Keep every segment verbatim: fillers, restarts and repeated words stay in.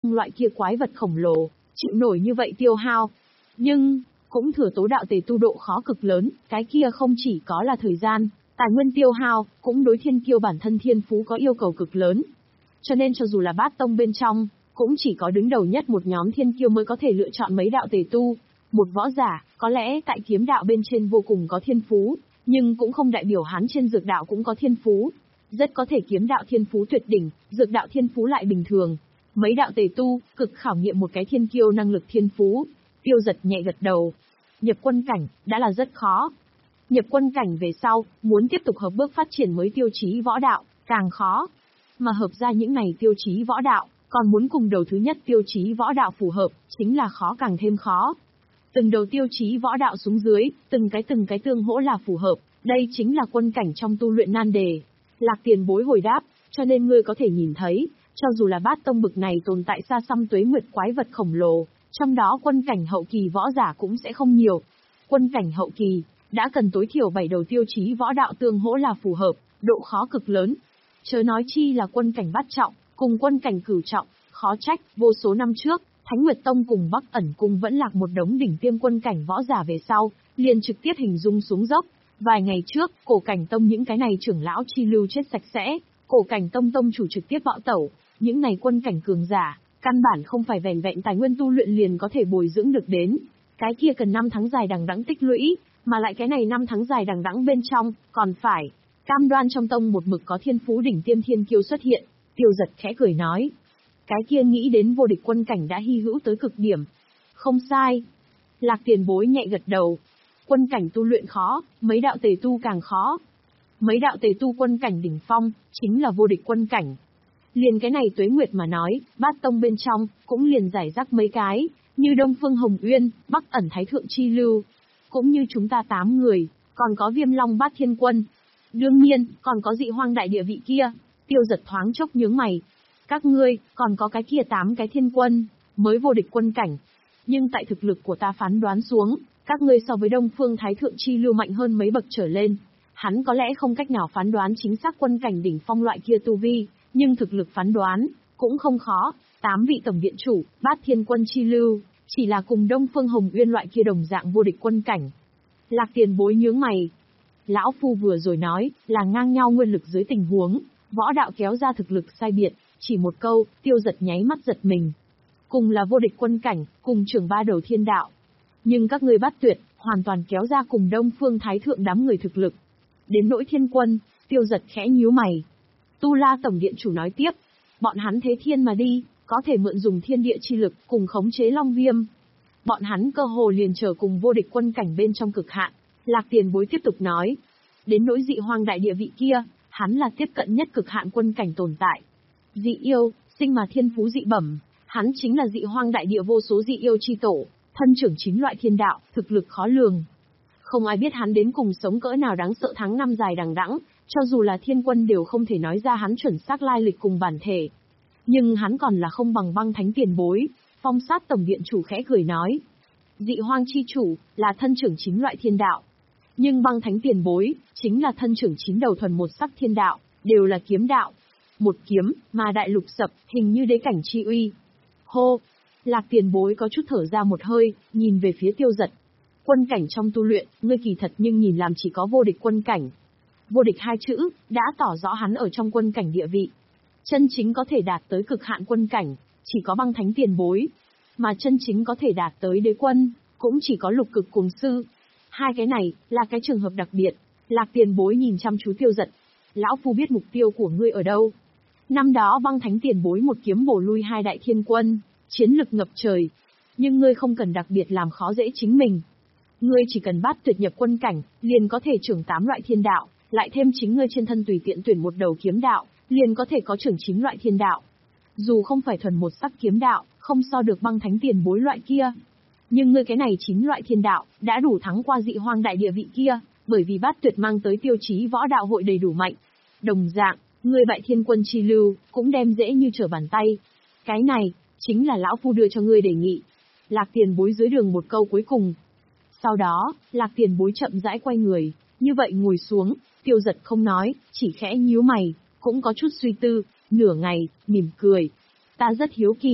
loại kia quái vật khổng lồ, chịu nổi như vậy tiêu hao. Nhưng, cũng thừa tố đạo tề tu độ khó cực lớn, cái kia không chỉ có là thời gian, tài nguyên tiêu hao, cũng đối thiên kiêu bản thân thiên phú có yêu cầu cực lớn. Cho nên cho dù là bát tông bên trong, cũng chỉ có đứng đầu nhất một nhóm thiên kiêu mới có thể lựa chọn mấy đạo tề tu. Một võ giả, có lẽ tại kiếm đạo bên trên vô cùng có thiên phú, nhưng cũng không đại biểu hắn trên dược đạo cũng có thiên phú. Rất có thể kiếm đạo thiên phú tuyệt đỉnh, dược đạo thiên phú lại bình thường. Mấy đạo tề tu, cực khảo nghiệm một cái thiên kiêu năng lực thiên phú. Tiêu Giật nhẹ gật đầu. Nhập quân cảnh, đã là rất khó. Nhập quân cảnh về sau, muốn tiếp tục hợp bước phát triển mới tiêu chí võ đạo, càng khó. Mà hợp ra những này tiêu chí võ đạo, còn muốn cùng đầu thứ nhất tiêu chí võ đạo phù hợp, chính là khó càng thêm khó. Từng đầu tiêu chí võ đạo xuống dưới, từng cái từng cái tương hỗ là phù hợp, đây chính là quân cảnh trong tu luyện nan đề. Lạc Tiền Bối hồi đáp, cho nên ngươi có thể nhìn thấy, cho dù là bát tông bực này tồn tại xa xăm tuế nguyệt quái vật khổng lồ, trong đó quân cảnh hậu kỳ võ giả cũng sẽ không nhiều. Quân cảnh hậu kỳ, đã cần tối thiểu bảy đầu tiêu chí võ đạo tương hỗ là phù hợp, độ khó cực lớn. Chớ nói chi là quân cảnh bát trọng, cùng quân cảnh cửu trọng, khó trách, vô số năm trước, Thánh Nguyệt Tông cùng Bắc Ẩn Cung vẫn lạc một đống đỉnh tiêm quân cảnh võ giả về sau, liền trực tiếp hình dung xuống dốc. Vài ngày trước, Cổ Cảnh Tông những cái này trưởng lão chi lưu chết sạch sẽ, Cổ Cảnh Tông tông chủ trực tiếp bạo tẩu, những này quân cảnh cường giả, căn bản không phải vẻn vẹn tài nguyên tu luyện liền có thể bồi dưỡng được đến. Cái kia cần năm tháng dài đằng đẵng tích lũy, mà lại cái này năm tháng dài đằng đẵng bên trong, còn phải cam đoan trong tông một mực có thiên phú đỉnh tiêm thiên kiêu xuất hiện. Tiêu Giật khẽ cười nói. Cái kia nghĩ đến vô địch quân cảnh đã hy hữu tới cực điểm. Không sai. Lạc Tiền Bối nhẹ gật đầu. Quân cảnh tu luyện khó, mấy đạo tề tu càng khó. Mấy đạo tề tu quân cảnh đỉnh phong, chính là vô địch quân cảnh. Liền cái này tuế nguyệt mà nói, bát tông bên trong, cũng liền giải rác mấy cái, như Đông Phương Hồng Uyên, Bắc Ẩn Thái Thượng Chi Lưu. Cũng như chúng ta tám người, còn có Viêm Long Bát Thiên Quân. Đương nhiên, còn có Dị Hoang Đại Địa vị kia. Tiêu Giật thoáng chốc nhướng mày. Các ngươi, còn có cái kia tám cái thiên quân, mới vô địch quân cảnh. Nhưng tại thực lực của ta phán đoán xuống, các ngươi so với Đông Phương Thái Thượng Chi Lưu mạnh hơn mấy bậc trở lên. Hắn có lẽ không cách nào phán đoán chính xác quân cảnh đỉnh phong loại kia tu vi, nhưng thực lực phán đoán, cũng không khó. Tám vị tổng viện chủ, Bát Thiên Quân Chi Lưu, chỉ là cùng Đông Phương Hồng Uyên loại kia đồng dạng vô địch quân cảnh. Lạc Tiền Bối nhướng mày. Lão Phu vừa rồi nói, là ngang nhau nguyên lực dưới tình huống, võ đạo kéo ra thực lực sai biệt. Chỉ một câu, Tiêu Giật nháy mắt giật mình. Cùng là vô địch quân cảnh, cùng trưởng ba đầu thiên đạo. Nhưng các ngươi bắt tuyệt, hoàn toàn kéo ra cùng Đông Phương Thái Thượng đám người thực lực. Đến nỗi thiên quân, Tiêu Giật khẽ nhíu mày. Tu La Tổng Điện Chủ nói tiếp, bọn hắn thế thiên mà đi, có thể mượn dùng thiên địa chi lực cùng khống chế Long Viêm. Bọn hắn cơ hồ liền trở cùng vô địch quân cảnh bên trong cực hạn. Lạc Tiền Bối tiếp tục nói. Đến nỗi Dị Hoang Đại Địa vị kia, hắn là tiếp cận nhất cực hạn quân cảnh tồn tại. Dị yêu, sinh mà thiên phú dị bẩm, hắn chính là Dị Hoang Đại Địa vô số dị yêu chi tổ, thân trưởng chín loại thiên đạo, thực lực khó lường. Không ai biết hắn đến cùng sống cỡ nào đáng sợ tháng năm dài đằng đẵng, cho dù là thiên quân đều không thể nói ra hắn chuẩn xác lai lịch cùng bản thể. Nhưng hắn còn là không bằng Băng Thánh Tiền Bối. Phong Sát Tổng Viện Chủ khẽ cười nói. Dị Hoang chi chủ, là thân trưởng chín loại thiên đạo. Nhưng Băng Thánh Tiền Bối, chính là thân trưởng chín đầu thuần một sắc thiên đạo, đều là kiếm đạo. Một kiếm, mà đại lục sập, hình như đế cảnh chi uy. Hô! Lạc Tiền Bối có chút thở ra một hơi, nhìn về phía Tiêu Giật. Quân cảnh trong tu luyện, ngươi kỳ thật nhưng nhìn làm chỉ có vô địch quân cảnh. Vô địch hai chữ, đã tỏ rõ hắn ở trong quân cảnh địa vị. Chân chính có thể đạt tới cực hạn quân cảnh, chỉ có Băng Thánh Tiền Bối. Mà chân chính có thể đạt tới đế quân, cũng chỉ có Lục Cực Cuồng Sư. Hai cái này, là cái trường hợp đặc biệt. Lạc Tiền Bối nhìn chăm chú Tiêu Giật. Lão Phu biết mục tiêu của ngươi ở đâu. Năm đó Băng Thánh Tiền Bối một kiếm bổ lui hai đại thiên quân, chiến lực ngập trời. Nhưng ngươi không cần đặc biệt làm khó dễ chính mình. Ngươi chỉ cần bắt tuyệt nhập quân cảnh, liền có thể trưởng tám loại thiên đạo, lại thêm chính ngươi trên thân tùy tiện tuyển một đầu kiếm đạo, liền có thể có trưởng chín loại thiên đạo. Dù không phải thuần một sắc kiếm đạo, không so được Băng Thánh Tiền Bối loại kia. Nhưng ngươi cái này chín loại thiên đạo, đã đủ thắng qua Dị Hoang Đại Địa vị kia, bởi vì bát tuyệt mang tới tiêu chí võ đạo hội đầy đủ mạnh. Đồng dạng, ngươi bại thiên quân chi lưu, cũng đem dễ như trở bàn tay. Cái này, chính là lão phu đưa cho ngươi đề nghị. Lạc Tiền Bối dưới đường một câu cuối cùng. Sau đó, Lạc Tiền Bối chậm rãi quay người, như vậy ngồi xuống, Tiêu Giật không nói, chỉ khẽ nhíu mày, cũng có chút suy tư, nửa ngày, mỉm cười. Ta rất hiếu kỳ,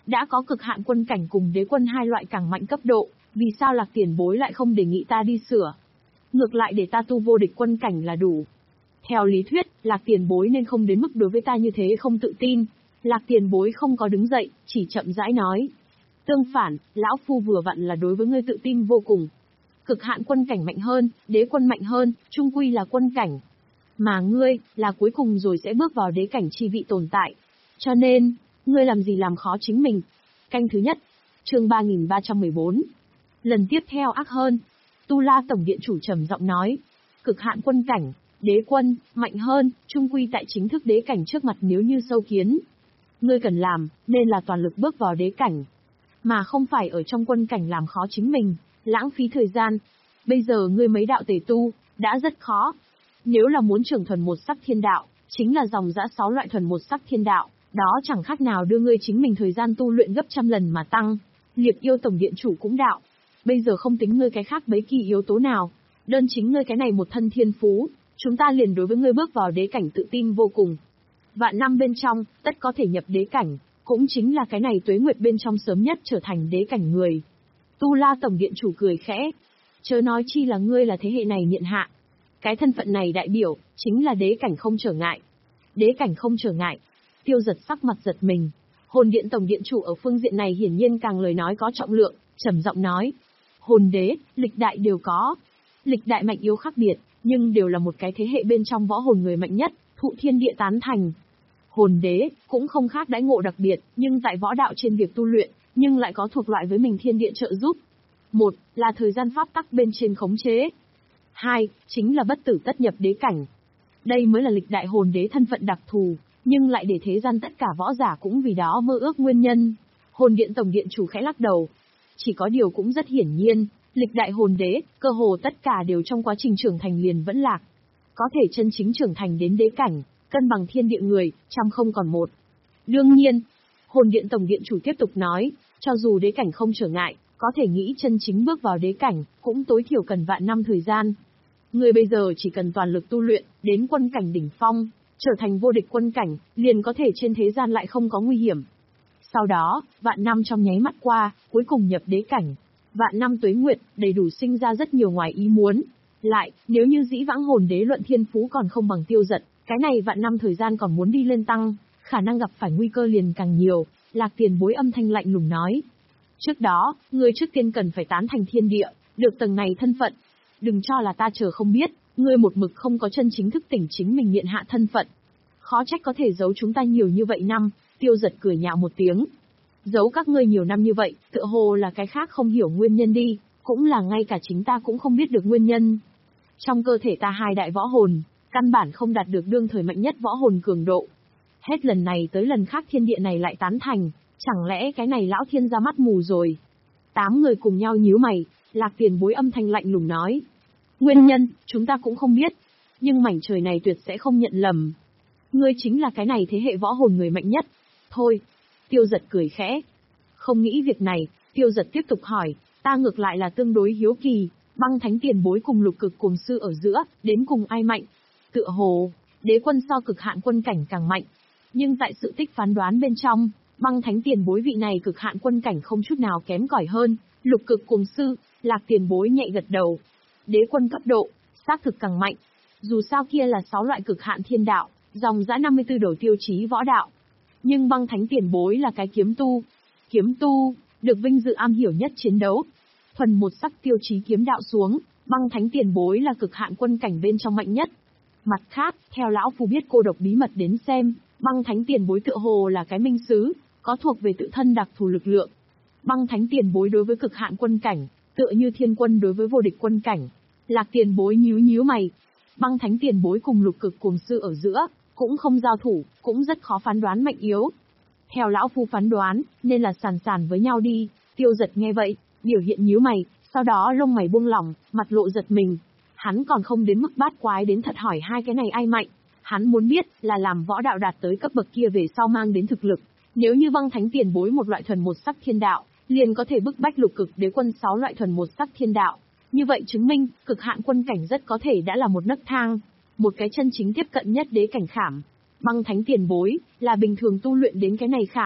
Đã có cực hạn quân cảnh cùng đế quân hai loại càng mạnh cấp độ, vì sao Lạc tiền bối lại không đề nghị ta đi sửa? Ngược lại để ta tu vô địch quân cảnh là đủ. Theo lý thuyết, Lạc tiền bối nên không đến mức đối với ta như thế không tự tin. Lạc tiền bối không có đứng dậy, chỉ chậm rãi nói. Tương phản, lão phu vừa vặn là đối với ngươi tự tin vô cùng. Cực hạn quân cảnh mạnh hơn, đế quân mạnh hơn, chung quy là quân cảnh. Mà ngươi, là cuối cùng rồi sẽ bước vào đế cảnh chi vị tồn tại. Cho nên, ngươi làm gì làm khó chính mình. Canh thứ nhất, chương ba nghìn ba trăm mười bốn. Lần tiếp theo ác hơn. Tu La Tổng Điện Chủ trầm giọng nói. Cực hạn quân cảnh, đế quân, mạnh hơn, chung quy tại chính thức đế cảnh trước mặt nếu như sâu kiến. Ngươi cần làm, nên là toàn lực bước vào đế cảnh. Mà không phải ở trong quân cảnh làm khó chính mình, lãng phí thời gian. Bây giờ ngươi mấy đạo tề tu, đã rất khó. Nếu là muốn trưởng thuần một sắc thiên đạo, chính là dòng dã sáu loại thuần một sắc thiên đạo, đó chẳng khác nào đưa ngươi chính mình thời gian tu luyện gấp trăm lần mà tăng. Liệt yêu Tổng Điện Chủ cũng đạo. Bây giờ không tính ngươi cái khác bấy kỳ yếu tố nào, đơn chính ngươi cái này một thân thiên phú, chúng ta liền đối với ngươi bước vào đế cảnh tự tin vô cùng. Vạn năm bên trong, tất có thể nhập đế cảnh, cũng chính là cái này tuế nguyệt bên trong sớm nhất trở thành đế cảnh người. Tu La Tổng Điện Chủ cười khẽ. Chớ nói chi là ngươi là thế hệ này niệm hạ. Cái thân phận này đại biểu, chính là đế cảnh không trở ngại. Đế cảnh không trở ngại. Tiêu Giật sắc mặt giật mình. Hồn Điện Tổng Điện Chủ ở phương diện này hiển nhiên càng lời nói có trọng lượng, trầm giọng nói. Hồn đế, lịch đại đều có. Lịch đại mạnh yếu khác biệt, nhưng đều là một cái thế hệ bên trong võ hồn người mạnh nhất, thụ thiên địa tán thành. Hồn đế, cũng không khác đãi ngộ đặc biệt, nhưng tại võ đạo trên việc tu luyện, nhưng lại có thuộc loại với mình thiên địa trợ giúp. Một, là thời gian pháp tắc bên trên khống chế. Hai, chính là bất tử tất nhập đế cảnh. Đây mới là lịch đại hồn đế thân phận đặc thù, nhưng lại để thế gian tất cả võ giả cũng vì đó mơ ước nguyên nhân. Hồn Điện Tổng Điện Chủ khẽ lắc đầu. Chỉ có điều cũng rất hiển nhiên, lịch đại hồn đế, cơ hồ tất cả đều trong quá trình trưởng thành liền vẫn lạc. Có thể chân chính trưởng thành đến đế cảnh, cân bằng thiên địa người, trăm không còn một. Đương nhiên, Hồn Điện Tổng Điện Chủ tiếp tục nói, cho dù đế cảnh không trở ngại, có thể nghĩ chân chính bước vào đế cảnh, cũng tối thiểu cần vạn năm thời gian. Người bây giờ chỉ cần toàn lực tu luyện, đến quân cảnh đỉnh phong, trở thành vô địch quân cảnh, liền có thể trên thế gian lại không có nguy hiểm. Sau đó, vạn năm trong nháy mắt qua, cuối cùng nhập đế cảnh. Vạn năm tuế nguyệt, đầy đủ sinh ra rất nhiều ngoài ý muốn. Lại, nếu như dĩ vãng hồn đế luận thiên phú còn không bằng Tiêu Giật, cái này vạn năm thời gian còn muốn đi lên tăng, khả năng gặp phải nguy cơ liền càng nhiều. Lạc tiền bối âm thanh lạnh lùng nói. Trước đó, ngươi trước tiên cần phải tán thành thiên địa, được tầng này thân phận. Đừng cho là ta chờ không biết, ngươi một mực không có chân chính thức tỉnh chính mình miện hạ thân phận. Khó trách có thể giấu chúng ta nhiều như vậy năm. Tiêu Giật cười nhạo một tiếng. Giấu các ngươi nhiều năm như vậy, tựa hồ là cái khác không hiểu nguyên nhân đi, cũng là ngay cả chính ta cũng không biết được nguyên nhân. Trong cơ thể ta hai đại võ hồn, căn bản không đạt được đương thời mạnh nhất võ hồn cường độ. Hết lần này tới lần khác thiên địa này lại tán thành, chẳng lẽ cái này lão thiên ra mắt mù rồi. Tám người cùng nhau nhíu mày, Lạc tiền bối âm thanh lạnh lùng nói. Nguyên nhân, chúng ta cũng không biết, nhưng mảnh trời này tuyệt sẽ không nhận lầm. Ngươi chính là cái này thế hệ võ hồn người mạnh nhất. Thôi. Tiêu Giật cười khẽ. Không nghĩ việc này, Tiêu Giật tiếp tục hỏi, ta ngược lại là tương đối hiếu kỳ, Băng Thánh tiền bối cùng Lục Cực Cuồng Sư ở giữa, đến cùng ai mạnh? Tựa hồ, đế quân so cực hạn quân cảnh càng mạnh. Nhưng tại sự tích phán đoán bên trong, Băng Thánh tiền bối vị này cực hạn quân cảnh không chút nào kém cỏi hơn. Lục Cực Cuồng Sư, Lạc tiền bối nhẹ gật đầu. Đế quân cấp độ, xác thực càng mạnh. Dù sao kia là sáu loại cực hạn thiên đạo, dòng dã năm mươi tư đầu tiêu chí võ đạo. Nhưng Băng Thánh tiền bối là cái kiếm tu. Kiếm tu, được vinh dự am hiểu nhất chiến đấu. Thuần một sắc tiêu chí kiếm đạo xuống, Băng Thánh tiền bối là cực hạn quân cảnh bên trong mạnh nhất. Mặt khác, theo lão phu biết cô độc bí mật đến xem, Băng Thánh tiền bối tựa hồ là cái minh sứ, có thuộc về tự thân đặc thù lực lượng. Băng Thánh tiền bối đối với cực hạn quân cảnh, tựa như thiên quân đối với vô địch quân cảnh. Lạc tiền bối nhíu nhíu mày. Băng Thánh tiền bối cùng Lục Cực Cuồng Sư ở giữa, cũng không giao thủ, cũng rất khó phán đoán mạnh yếu. Theo lão phu phán đoán, nên là sàn sàn với nhau đi. Tiêu Giật nghe vậy, biểu hiện nhíu mày, sau đó lông mày buông lỏng, mặt lộ giật mình. Hắn còn không đến mức bát quái đến thật hỏi hai cái này ai mạnh. Hắn muốn biết là làm võ đạo đạt tới cấp bậc kia về sau mang đến thực lực. Nếu như Băng Thánh tiền bối một loại thuần một sắc thiên đạo, liền có thể bức bách Lục Cực đế quân sáu loại thuần một sắc thiên đạo. Như vậy chứng minh, cực hạn quân cảnh rất có thể đã là một nấc thang, một cái chân chính tiếp cận nhất đế cảnh khảm. Băng Thánh tiền bối, là bình thường tu luyện đến cái này khảm.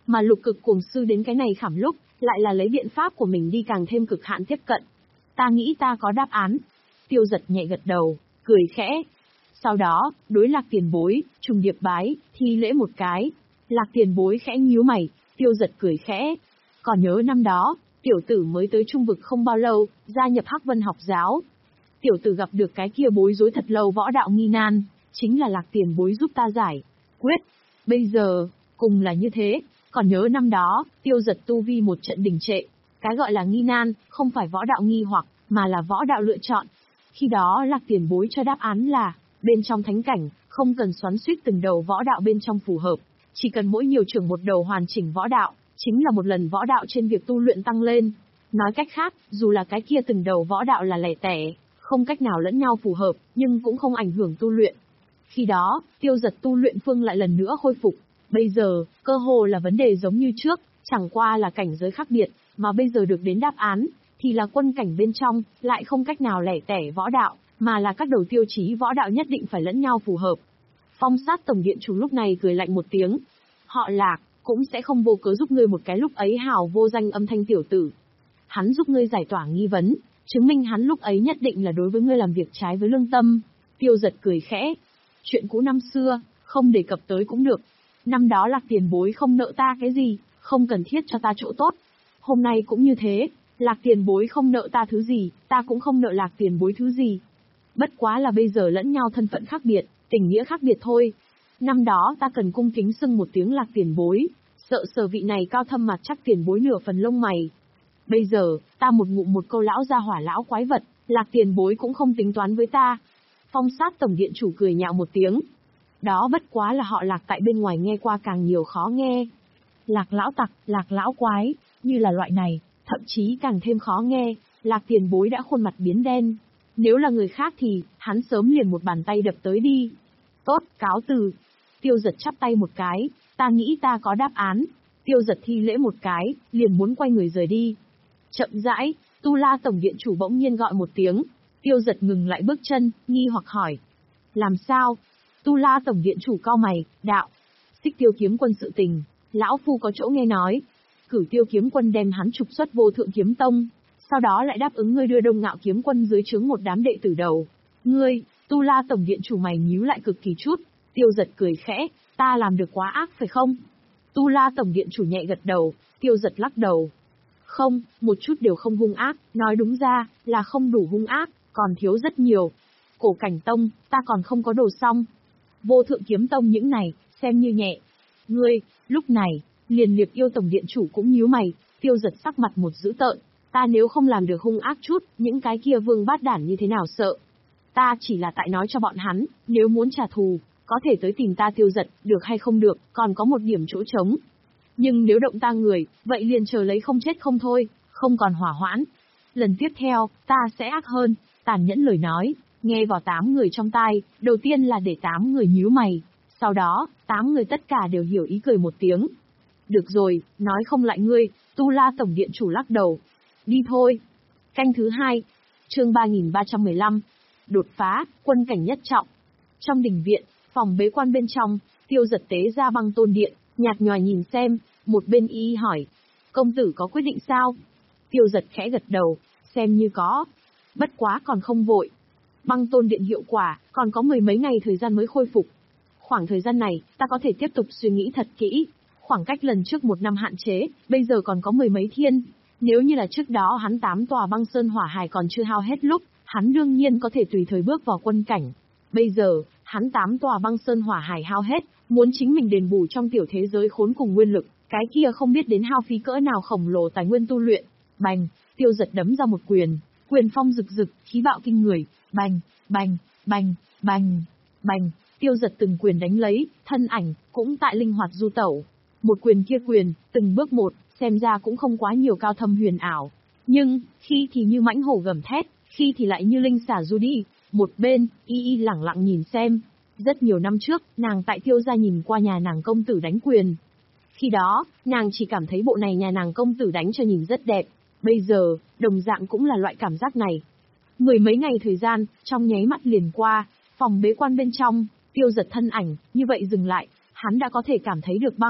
Mà lục cực cuồng sư đến cái này khảm lúc, lại là lấy biện pháp của mình đi càng thêm cực hạn tiếp cận. Ta nghĩ ta có đáp án. Tiêu Giật nhẹ gật đầu, cười khẽ. Sau đó, đối Lạc Tiền Bối, trùng điệp bái, thi lễ một cái. Lạc Tiền Bối khẽ nhíu mày, Tiêu Giật cười khẽ. Còn nhớ năm đó, tiểu tử mới tới Trung Vực không bao lâu, gia nhập Hắc Vân học giáo. Tiểu tử gặp được cái kia bối rối thật lâu võ đạo nghi nan, chính là Lạc Tiền Bối giúp ta giải quyết. Bây giờ, cùng là như thế, còn nhớ năm đó, Tiêu Giật tu vi một trận đình trệ. Cái gọi là nghi nan, không phải võ đạo nghi hoặc, mà là võ đạo lựa chọn. Khi đó Lạc Tiền Bối cho đáp án là, bên trong thánh cảnh, không cần xoắn xuýt từng đầu võ đạo bên trong phù hợp, chỉ cần mỗi nhiều trưởng một đầu hoàn chỉnh võ đạo, chính là một lần võ đạo trên việc tu luyện tăng lên. Nói cách khác, dù là cái kia từng đầu võ đạo là lẻ tẻ, không cách nào lẫn nhau phù hợp, nhưng cũng không ảnh hưởng tu luyện. Khi đó, Tiêu Giật tu luyện phương lại lần nữa khôi phục. Bây giờ, cơ hồ là vấn đề giống như trước, chẳng qua là cảnh giới khác biệt, mà bây giờ được đến đáp án, thì là quân cảnh bên trong, lại không cách nào lẻ tẻ võ đạo, mà là các đầu tiêu chí võ đạo nhất định phải lẫn nhau phù hợp. Phong Sát Tổng Điện Chủ lúc này cười lạnh một tiếng. Họ Lạc, cũng sẽ không vô cớ giúp ngươi một cái lúc ấy hào vô danh âm thanh tiểu tử. Hắn giúp ngươi giải tỏa nghi vấn, chứng minh hắn lúc ấy nhất định là đối với ngươi làm việc trái với lương tâm. Tiêu Giật cười khẽ. Chuyện cũ năm xưa, không đề cập tới cũng được. Năm đó Lạc Tiền Bối không nợ ta cái gì, không cần thiết cho ta chỗ tốt. Hôm nay cũng như thế, Lạc Tiền Bối không nợ ta thứ gì, ta cũng không nợ Lạc Tiền Bối thứ gì. Bất quá là bây giờ lẫn nhau thân phận khác biệt, tình nghĩa khác biệt thôi. Năm đó ta cần cung kính xưng một tiếng Lạc Tiền Bối, sợ sở vị này cao thâm mặt chắc Tiền Bối nửa phần lông mày. Bây giờ, ta một ngụm một câu lão gia hỏa lão quái vật, Lạc Tiền Bối cũng không tính toán với ta. Phong Sát Tổng Điện Chủ cười nhạo một tiếng. Đó bất quá là họ Lạc tại bên ngoài nghe qua càng nhiều khó nghe. Lạc lão tặc, Lạc lão quái, như là loại này, thậm chí càng thêm khó nghe, Lạc Tiền Bối đã khuôn mặt biến đen. Nếu là người khác thì, hắn sớm liền một bàn tay đập tới đi. Tốt, cáo từ. Tiêu Giật chắp tay một cái, ta nghĩ ta có đáp án. Tiêu Giật thi lễ một cái, liền muốn quay người rời đi. Chậm rãi, Tu La Tổng Điện Chủ bỗng nhiên gọi một tiếng. Tiêu Giật ngừng lại bước chân, nghi hoặc hỏi. Làm sao? Tu La Tổng Điện Chủ cau mày, đạo. Xích Tiêu Kiếm Quân sự tình, lão phu có chỗ nghe nói. Cử Tiêu Kiếm Quân đem hắn trục xuất Vô Thượng Kiếm Tông, sau đó lại đáp ứng ngươi đưa Đông Ngạo Kiếm Quân dưới trướng một đám đệ tử đầu. Ngươi, Tu La Tổng Điện Chủ mày nhíu lại cực kỳ chút. Tiêu Giật cười khẽ, ta làm được quá ác phải không? Tu La Tổng Điện Chủ nhẹ gật đầu. Tiêu Giật lắc đầu. Không, một chút đều không hung ác, nói đúng ra, là không đủ hung ác, còn thiếu rất nhiều. Cổ Cảnh Tông, ta còn không có đồ xong. Vô Thượng Kiếm Tông những này, xem như nhẹ. Ngươi, lúc này, liền Liệt Yêu Tổng Điện Chủ cũng nhíu mày. Tiêu Giật sắc mặt một dữ tợn. Ta nếu không làm được hung ác chút, những cái kia vương bát đản như thế nào sợ. Ta chỉ là tại nói cho bọn hắn, nếu muốn trả thù, có thể tới tìm ta Tiêu Giật, được hay không được, còn có một điểm chỗ trống. Nhưng nếu động ta người, vậy liền chờ lấy không chết không thôi, không còn hỏa hoãn. Lần tiếp theo, ta sẽ ác hơn, tàn nhẫn lời nói, nghe vào tám người trong tai, đầu tiên là để tám người nhíu mày, sau đó, tám người tất cả đều hiểu ý cười một tiếng. Được rồi, nói không lại ngươi, Tu La Tổng Điện Chủ lắc đầu. Đi thôi. Canh thứ hai, chương ba nghìn ba trăm mười lăm, đột phá, quân cảnh nhất trọng. Trong đình viện, phòng bế quan bên trong, Tiêu Giật tế ra Băng Tôn Điện, nhạt nhòa nhìn xem, một bên y hỏi, công tử có quyết định sao? Tiêu Giật khẽ gật đầu, xem như có. Bất quá còn không vội. Băng Tôn Điện hiệu quả, còn có mười mấy ngày thời gian mới khôi phục. Khoảng thời gian này, ta có thể tiếp tục suy nghĩ thật kỹ. Khoảng cách lần trước một năm hạn chế, bây giờ còn có mười mấy thiên. Nếu như là trước đó hắn tám tòa băng sơn hỏa hải còn chưa hao hết lúc, hắn đương nhiên có thể tùy thời bước vào quân cảnh. Bây giờ, hắn tám tòa băng sơn hỏa hải hao hết, muốn chính mình đền bù trong tiểu thế giới khốn cùng nguyên lực, cái kia không biết đến hao phí cỡ nào khổng lồ tài nguyên tu luyện. Bành, Tiêu Giật đấm ra một quyền, quyền phong rực rực, khí bạo kinh người, bành, bành, bành, bành, bành, Tiêu Giật từng quyền đánh lấy, thân ảnh cũng tại linh hoạt du tẩu. Một quyền kia quyền, từng bước một, xem ra cũng không quá nhiều cao thâm huyền ảo. Nhưng, khi thì như mãnh hổ gầm thét, khi thì lại như linh xả du đi. Một bên, y y lẳng lặng nhìn xem. Rất nhiều năm trước, nàng tại Tiêu gia nhìn qua nhà nàng công tử đánh quyền. Khi đó, nàng chỉ cảm thấy bộ này nhà nàng công tử đánh cho nhìn rất đẹp. Bây giờ, đồng dạng cũng là loại cảm giác này. Mười mấy ngày thời gian, trong nháy mắt liền qua, phòng bế quan bên trong, Tiêu Giật thân ảnh, như vậy dừng lại, hắn đã có thể cảm thấy được băng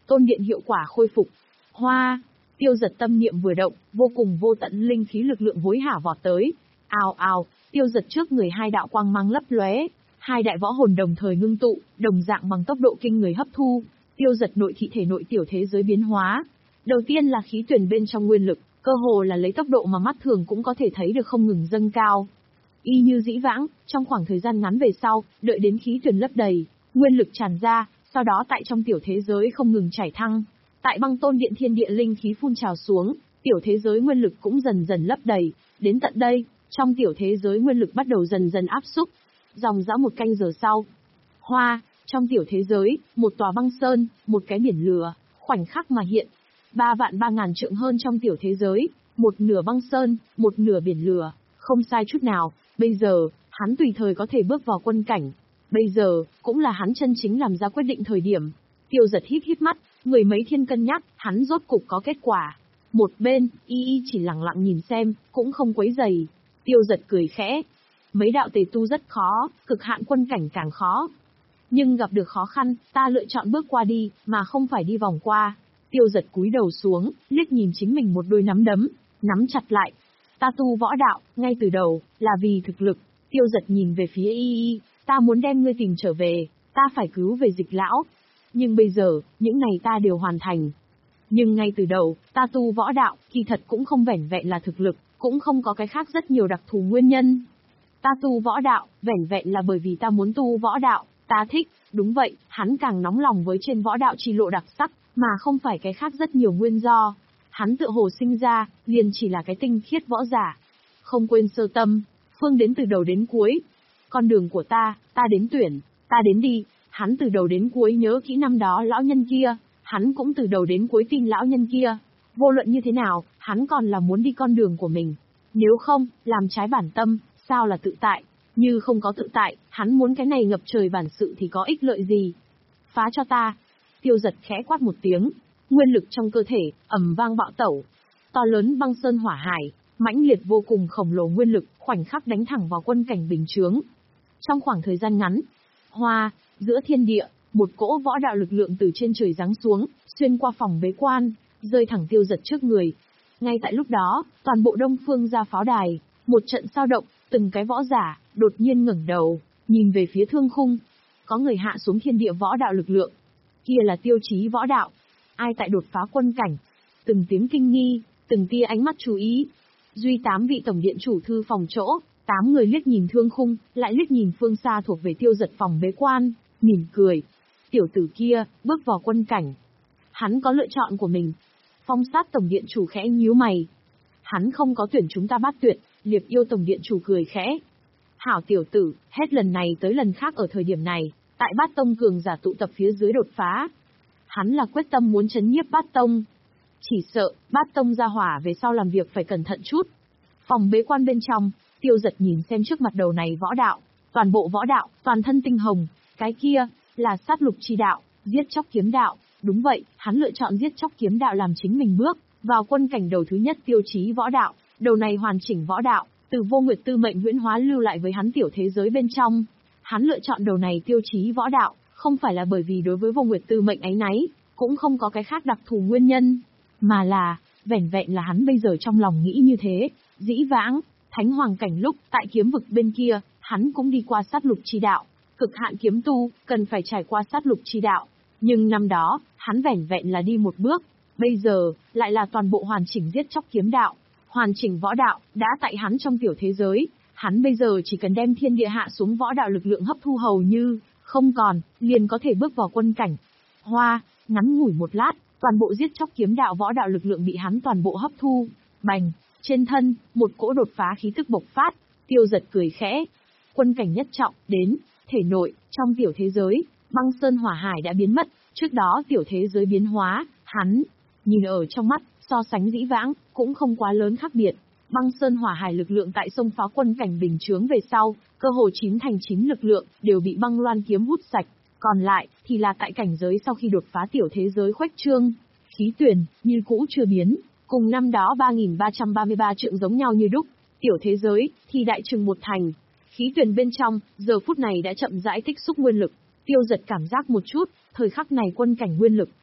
Tôn điện hiệu quả khôi phục. Hoa, Tiêu Giật tâm niệm vừa động, vô cùng vô tận linh khí lực lượng hối hả vọt tới. Ào ào, Tiêu Giật trước người hai đạo quang mang lấp lóe, hai đại võ hồn đồng thời ngưng tụ, đồng dạng bằng tốc độ kinh người hấp thu. Tiêu Giật nội thị thể nội tiểu thế giới biến hóa. Đầu tiên là khí tuyển bên trong nguyên lực, cơ hồ là lấy tốc độ mà mắt thường cũng có thể thấy được không ngừng dâng cao. Y như dĩ vãng, trong khoảng thời gian ngắn về sau, đợi đến khí tuyển lấp đầy, nguyên lực tràn ra, sau đó tại trong tiểu thế giới không ngừng chảy thăng. Tại Băng Tôn điện thiên địa linh khí phun trào xuống, tiểu thế giới nguyên lực cũng dần dần lấp đầy, đến tận đây, trong tiểu thế giới nguyên lực bắt đầu dần dần áp xúc. Dòng dã một canh giờ sau, hoa, trong tiểu thế giới, một tòa băng sơn, một cái biển lửa, khoảnh khắc mà hiện. Ba vạn ba ngàn trượng hơn trong tiểu thế giới, một nửa băng sơn, một nửa biển lửa, không sai chút nào. Bây giờ, hắn tùy thời có thể bước vào quân cảnh. Bây giờ, cũng là hắn chân chính làm ra quyết định thời điểm. Tiêu Giật híp híp mắt, người mấy thiên cân nhắc, hắn rốt cục có kết quả. Một bên, y y chỉ lặng lặng nhìn xem, cũng không quấy rầy. Tiêu Giật cười khẽ. Mấy đạo tề tu rất khó, cực hạn quân cảnh càng khó. Nhưng gặp được khó khăn, ta lựa chọn bước qua đi, mà không phải đi vòng qua. Tiêu Giật cúi đầu xuống, liếc nhìn chính mình một đôi nắm đấm, nắm chặt lại. Ta tu võ đạo, ngay từ đầu, là vì thực lực. Tiêu Giật nhìn về phía y y, ta muốn đem ngươi tìm trở về, ta phải cứu về Dịch lão. Nhưng bây giờ, những này ta đều hoàn thành. Nhưng ngay từ đầu, ta tu võ đạo, kỳ thật cũng không vẻn vẹn là thực lực, cũng không có cái khác rất nhiều đặc thù nguyên nhân. Ta tu võ đạo, vẻn vẹn là bởi vì ta muốn tu võ đạo, ta thích, đúng vậy, hắn càng nóng lòng với trên võ đạo chi lộ đặc sắc, mà không phải cái khác rất nhiều nguyên do. Hắn tựa hồ sinh ra, liền chỉ là cái tinh khiết võ giả. Không quên sơ tâm, phương đến từ đầu đến cuối. Con đường của ta, ta đến tuyển, ta đến đi, hắn từ đầu đến cuối nhớ kỹ năm đó lão nhân kia, hắn cũng từ đầu đến cuối tin lão nhân kia. Vô luận như thế nào, hắn còn là muốn đi con đường của mình. Nếu không, làm trái bản tâm, sao là tự tại? Như không có tự tại, hắn muốn cái này ngập trời bản sự thì có ích lợi gì? Phá cho ta. Tiêu Giật khẽ quát một tiếng, nguyên lực trong cơ thể ầm vang bạo tẩu. To lớn băng sơn hỏa hải, mãnh liệt vô cùng khổng lồ nguyên lực, khoảnh khắc đánh thẳng vào quân cảnh bình chướng. Trong khoảng thời gian ngắn, hoa, giữa thiên địa, một cỗ võ đạo lực lượng từ trên trời giáng xuống, xuyên qua phòng bế quan, rơi thẳng Tiêu Giật trước người. Ngay tại lúc đó, toàn bộ Đông Phương ra pháo đài, một trận sao động, từng cái võ giả đột nhiên ngẩng đầu, nhìn về phía thương khung. Có người hạ xuống thiên địa võ đạo lực lượng. Kia là tiêu chí võ đạo. Ai tại đột phá quân cảnh? Từng tiếng kinh nghi, từng tia ánh mắt chú ý. Duy tám vị tổng điện chủ thư phòng chỗ, tám người liếc nhìn thương khung, lại liếc nhìn phương xa thuộc về Tiêu Giật phòng bế quan, mỉm cười. Tiểu tử kia, bước vào quân cảnh. Hắn có lựa chọn của mình. Phong Sát tổng điện chủ khẽ nhíu mày. Hắn không có tuyển chúng ta Bát Tuyệt, Liệp Yêu tổng điện chủ cười khẽ. Hảo tiểu tử, hết lần này tới lần khác ở thời điểm này, tại Bát Tông cường giả tụ tập phía dưới đột phá. Hắn là quyết tâm muốn chấn nhiếp Bát Tông. Chỉ sợ, Bát Tông ra hỏa về sau làm việc phải cẩn thận chút. Phòng bế quan bên trong, Tiêu Giật nhìn xem trước mặt đầu này võ đạo, toàn bộ võ đạo, toàn thân tinh hồng, cái kia, là sát lục chi đạo, giết chóc kiếm đạo. Đúng vậy, hắn lựa chọn giết chóc kiếm đạo làm chính mình bước vào quân cảnh đầu thứ nhất tiêu chí võ đạo, đầu này hoàn chỉnh võ đạo, từ Vô Nguyệt Tư Mệnh huyễn hóa lưu lại với hắn tiểu thế giới bên trong. Hắn lựa chọn đầu này tiêu chí võ đạo, không phải là bởi vì đối với Vô Nguyệt Tư Mệnh áy náy, cũng không có cái khác đặc thù nguyên nhân, mà là, vẻn vẹn là hắn bây giờ trong lòng nghĩ như thế. Dĩ vãng, Thánh Hoàng cảnh lúc, tại kiếm vực bên kia, hắn cũng đi qua sát lục chi đạo, cực hạn kiếm tu, cần phải trải qua sát lục chi đạo. Nhưng năm đó, hắn vẻn vẹn là đi một bước, bây giờ, lại là toàn bộ hoàn chỉnh giết chóc kiếm đạo, hoàn chỉnh võ đạo, đã tại hắn trong tiểu thế giới, hắn bây giờ chỉ cần đem thiên địa hạ xuống võ đạo lực lượng hấp thu hầu như, không còn, liền có thể bước vào quân cảnh. Hoa, ngắn ngủi một lát, toàn bộ giết chóc kiếm đạo võ đạo lực lượng bị hắn toàn bộ hấp thu, bành, trên thân, một cỗ đột phá khí tức bộc phát, Tiêu Giật cười khẽ. Quân cảnh nhất trọng, đến, thể nội, trong tiểu thế giới, băng sơn hỏa hải đã biến mất, trước đó tiểu thế giới biến hóa, hắn, nhìn ở trong mắt, so sánh dĩ vãng, cũng không quá lớn khác biệt. Băng sơn hỏa hải lực lượng tại sông phá quân cảnh bình chướng về sau, cơ hồ chín thành chín lực lượng, đều bị băng loan kiếm hút sạch, còn lại, thì là tại cảnh giới sau khi đột phá tiểu thế giới khuếch trương. Khí tuyển, như cũ chưa biến, cùng năm đó ba nghìn ba trăm ba mươi ba trượng giống nhau như đúc, tiểu thế giới, thì đại trừng một thành. Khí tuyển bên trong, giờ phút này đã chậm rãi tích xúc nguyên lực. Tiêu Giật cảm giác một chút, thời khắc này quân cảnh nguyên lực,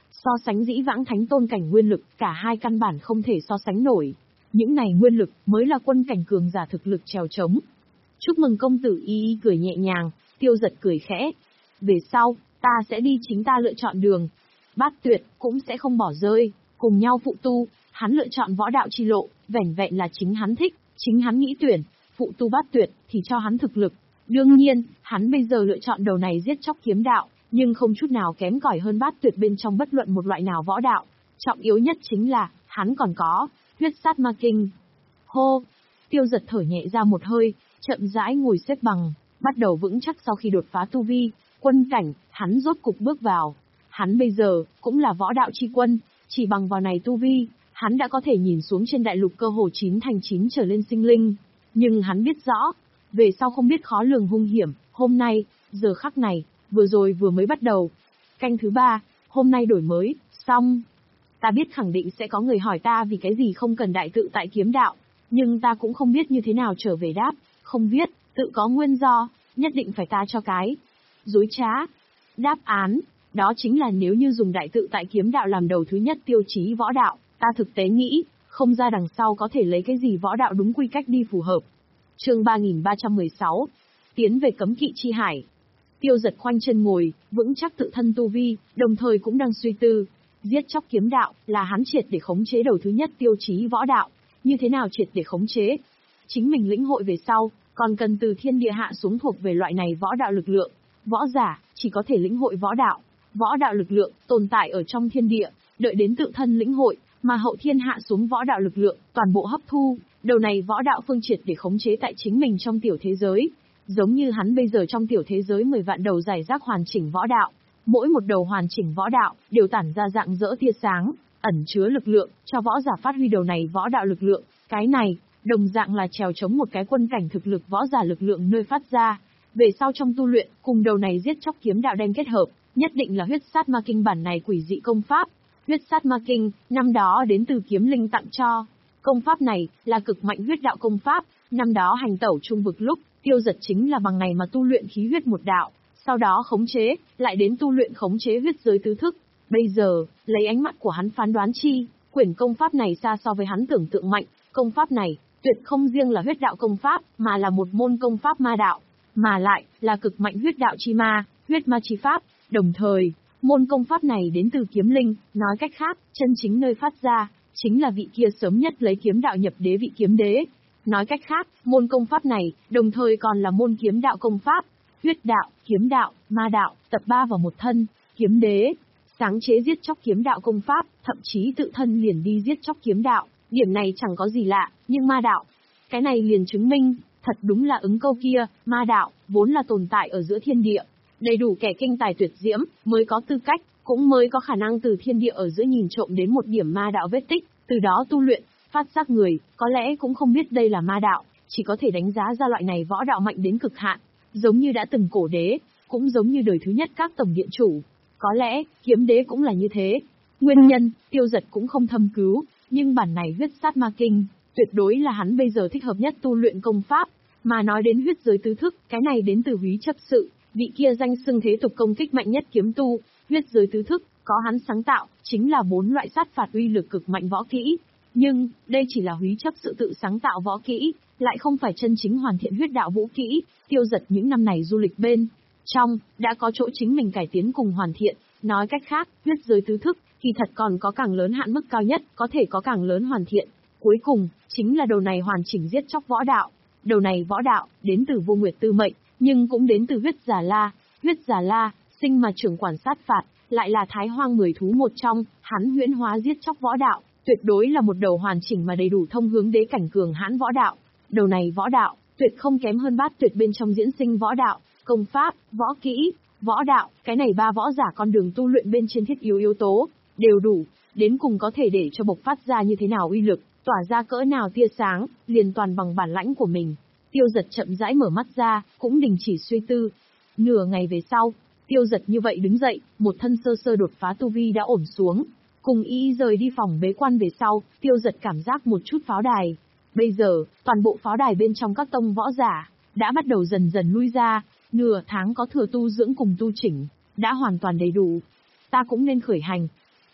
So sánh dĩ vãng thánh tôn cảnh nguyên lực, cả hai căn bản không thể so sánh nổi. Những này nguyên lực mới là quân cảnh cường giả thực lực trèo trống. Chúc mừng công tử. Y y cười nhẹ nhàng, Tiêu Giật cười khẽ. Về sau, ta sẽ đi chính ta lựa chọn đường. Bát Tuyệt cũng sẽ không bỏ rơi, cùng nhau phụ tu, hắn lựa chọn võ đạo chi lộ, vẻn vẹn là chính hắn thích, chính hắn nghĩ tuyển, phụ tu Bát Tuyệt thì cho hắn thực lực. Đương nhiên, hắn bây giờ lựa chọn đầu này giết chóc kiếm đạo, nhưng không chút nào kém cỏi hơn Bát Tuyệt bên trong bất luận một loại nào võ đạo. Trọng yếu nhất chính là, hắn còn có huyết sát ma kinh. Hô! Tiêu Giật thở nhẹ ra một hơi, chậm rãi ngồi xếp bằng, bắt đầu vững chắc sau khi đột phá tu vi, quân cảnh, hắn rốt cục bước vào. Hắn bây giờ, cũng là võ đạo chi quân, chỉ bằng vào này tu vi, hắn đã có thể nhìn xuống trên đại lục cơ hồ chín thành chín trở lên sinh linh. Nhưng hắn biết rõ, về sau không biết khó lường hung hiểm, hôm nay, giờ khắc này, vừa rồi vừa mới bắt đầu. Canh thứ ba, hôm nay đổi mới, xong. Ta biết khẳng định sẽ có người hỏi ta vì cái gì không cần đại tự tại kiếm đạo, nhưng ta cũng không biết như thế nào trở về đáp, không biết, tự có nguyên do, nhất định phải ta cho cái. Dối trá. Đáp án, đó chính là nếu như dùng đại tự tại kiếm đạo làm đầu thứ nhất tiêu chí võ đạo, ta thực tế nghĩ, không ra đằng sau có thể lấy cái gì võ đạo đúng quy cách đi phù hợp. Chương ba nghìn ba trăm mười sáu, tiến về cấm kỵ chi hải. Tiêu Giật khoanh chân ngồi, vững chắc tự thân tu vi, đồng thời cũng đang suy tư. Giết chóc kiếm đạo là hắn triệt để khống chế đầu thứ nhất tiêu chí võ đạo. Như thế nào triệt để khống chế? Chính mình lĩnh hội về sau, còn cần từ thiên địa hạ xuống thuộc về loại này võ đạo lực lượng. Võ giả chỉ có thể lĩnh hội võ đạo. Võ đạo lực lượng tồn tại ở trong thiên địa, đợi đến tự thân lĩnh hội, mà hậu thiên hạ xuống võ đạo lực lượng, toàn bộ hấp thu. Đầu này võ đạo phương triệt để khống chế tại chính mình trong tiểu thế giới. Giống như hắn bây giờ trong tiểu thế giới mười vạn đầu giải rác hoàn chỉnh võ đạo. Mỗi một đầu hoàn chỉnh võ đạo, đều tản ra dạng rỡ tia sáng, ẩn chứa lực lượng, cho võ giả phát huy đầu này võ đạo lực lượng. Cái này, đồng dạng là trèo chống một cái quân cảnh thực lực võ giả lực lượng nơi phát ra. Về sau trong tu luyện, cùng đầu này giết chóc kiếm đạo đem kết hợp, nhất định là huyết sát ma kinh bản này quỷ dị công pháp. Huyết sát ma kinh, năm đó đến từ kiếm linh tặng cho. Công pháp này, là cực mạnh huyết đạo công pháp, năm đó hành tẩu trung vực lúc, Tiêu Giật chính là bằng này mà tu luyện khí huyết một đạo. Sau đó khống chế, lại đến tu luyện khống chế huyết giới tứ thức. Bây giờ, lấy ánh mắt của hắn phán đoán chi, quyển công pháp này xa so với hắn tưởng tượng mạnh. Công pháp này, tuyệt không riêng là huyết đạo công pháp, mà là một môn công pháp ma đạo. Mà lại, là cực mạnh huyết đạo chi ma, huyết ma chi pháp. Đồng thời, môn công pháp này đến từ kiếm linh, nói cách khác, chân chính nơi phát ra, chính là vị kia sớm nhất lấy kiếm đạo nhập đế vị kiếm đế. Nói cách khác, môn công pháp này, đồng thời còn là môn kiếm đạo công pháp. Huyết đạo, kiếm đạo, ma đạo, tập ba vào một thân, kiếm đế, sáng chế giết chóc kiếm đạo công pháp, thậm chí tự thân liền đi giết chóc kiếm đạo, điểm này chẳng có gì lạ, nhưng ma đạo, cái này liền chứng minh, thật đúng là ứng câu kia, ma đạo, vốn là tồn tại ở giữa thiên địa, đầy đủ kẻ kinh tài tuyệt diễm, mới có tư cách, cũng mới có khả năng từ thiên địa ở giữa nhìn trộm đến một điểm ma đạo vết tích, từ đó tu luyện, phát giác người, có lẽ cũng không biết đây là ma đạo, chỉ có thể đánh giá ra loại này võ đạo mạnh đến cực hạn. Giống như đã từng cổ đế, cũng giống như đời thứ nhất các tổng điện chủ. Có lẽ, kiếm đế cũng là như thế. Nguyên nhân, Tiêu Giật cũng không thâm cứu, nhưng bản này huyết sát ma kinh, tuyệt đối là hắn bây giờ thích hợp nhất tu luyện công pháp. Mà nói đến huyết giới tứ thức, cái này đến từ Húy chấp sự, vị kia danh xưng thế tục công kích mạnh nhất kiếm tu. Huyết giới tứ thức, có hắn sáng tạo, chính là bốn loại sát phạt uy lực cực mạnh võ kỹ. Nhưng, đây chỉ là Húy chấp sự tự sáng tạo võ kỹ, lại không phải chân chính hoàn thiện huyết đạo vũ kỹ. Tiêu Giật những năm này du lịch bên trong, đã có chỗ chính mình cải tiến cùng hoàn thiện. Nói cách khác, huyết giới tứ thức, kỳ thật còn có càng lớn hạn mức cao nhất, có thể có càng lớn hoàn thiện. Cuối cùng, chính là đầu này hoàn chỉnh giết chóc võ đạo. Đầu này võ đạo, đến từ Vô Nguyệt Tư Mệnh, nhưng cũng đến từ huyết Già La. Huyết Già La, sinh mà trưởng quản sát phạt, lại là Thái Hoang mười thú một trong, hắn huyễn hóa giết chóc võ đạo, tuyệt đối là một đầu hoàn chỉnh mà đầy đủ thông hướng đế cảnh cường hãn võ đạo. Đầu này võ đạo, tuyệt không kém hơn Bát Tuyệt bên trong diễn sinh võ đạo, công pháp, võ kỹ, võ đạo, cái này ba võ giả con đường tu luyện bên trên thiết yếu yếu tố, đều đủ, đến cùng có thể để cho bộc phát ra như thế nào uy lực, tỏa ra cỡ nào tia sáng, liền toàn bằng bản lãnh của mình. Tiêu Giật chậm rãi mở mắt ra, cũng đình chỉ suy tư. Nửa ngày về sau, Tiêu Giật như vậy đứng dậy, một thân sơ sơ đột phá tu vi đã ổn xuống. Cùng y rời đi phòng bế quan về sau, Tiêu Giật cảm giác một chút pháo đài. Bây giờ, toàn bộ pháo đài bên trong các tông võ giả, đã bắt đầu dần dần lui ra, nửa tháng có thừa tu dưỡng cùng tu chỉnh, đã hoàn toàn đầy đủ. Ta cũng nên khởi hành.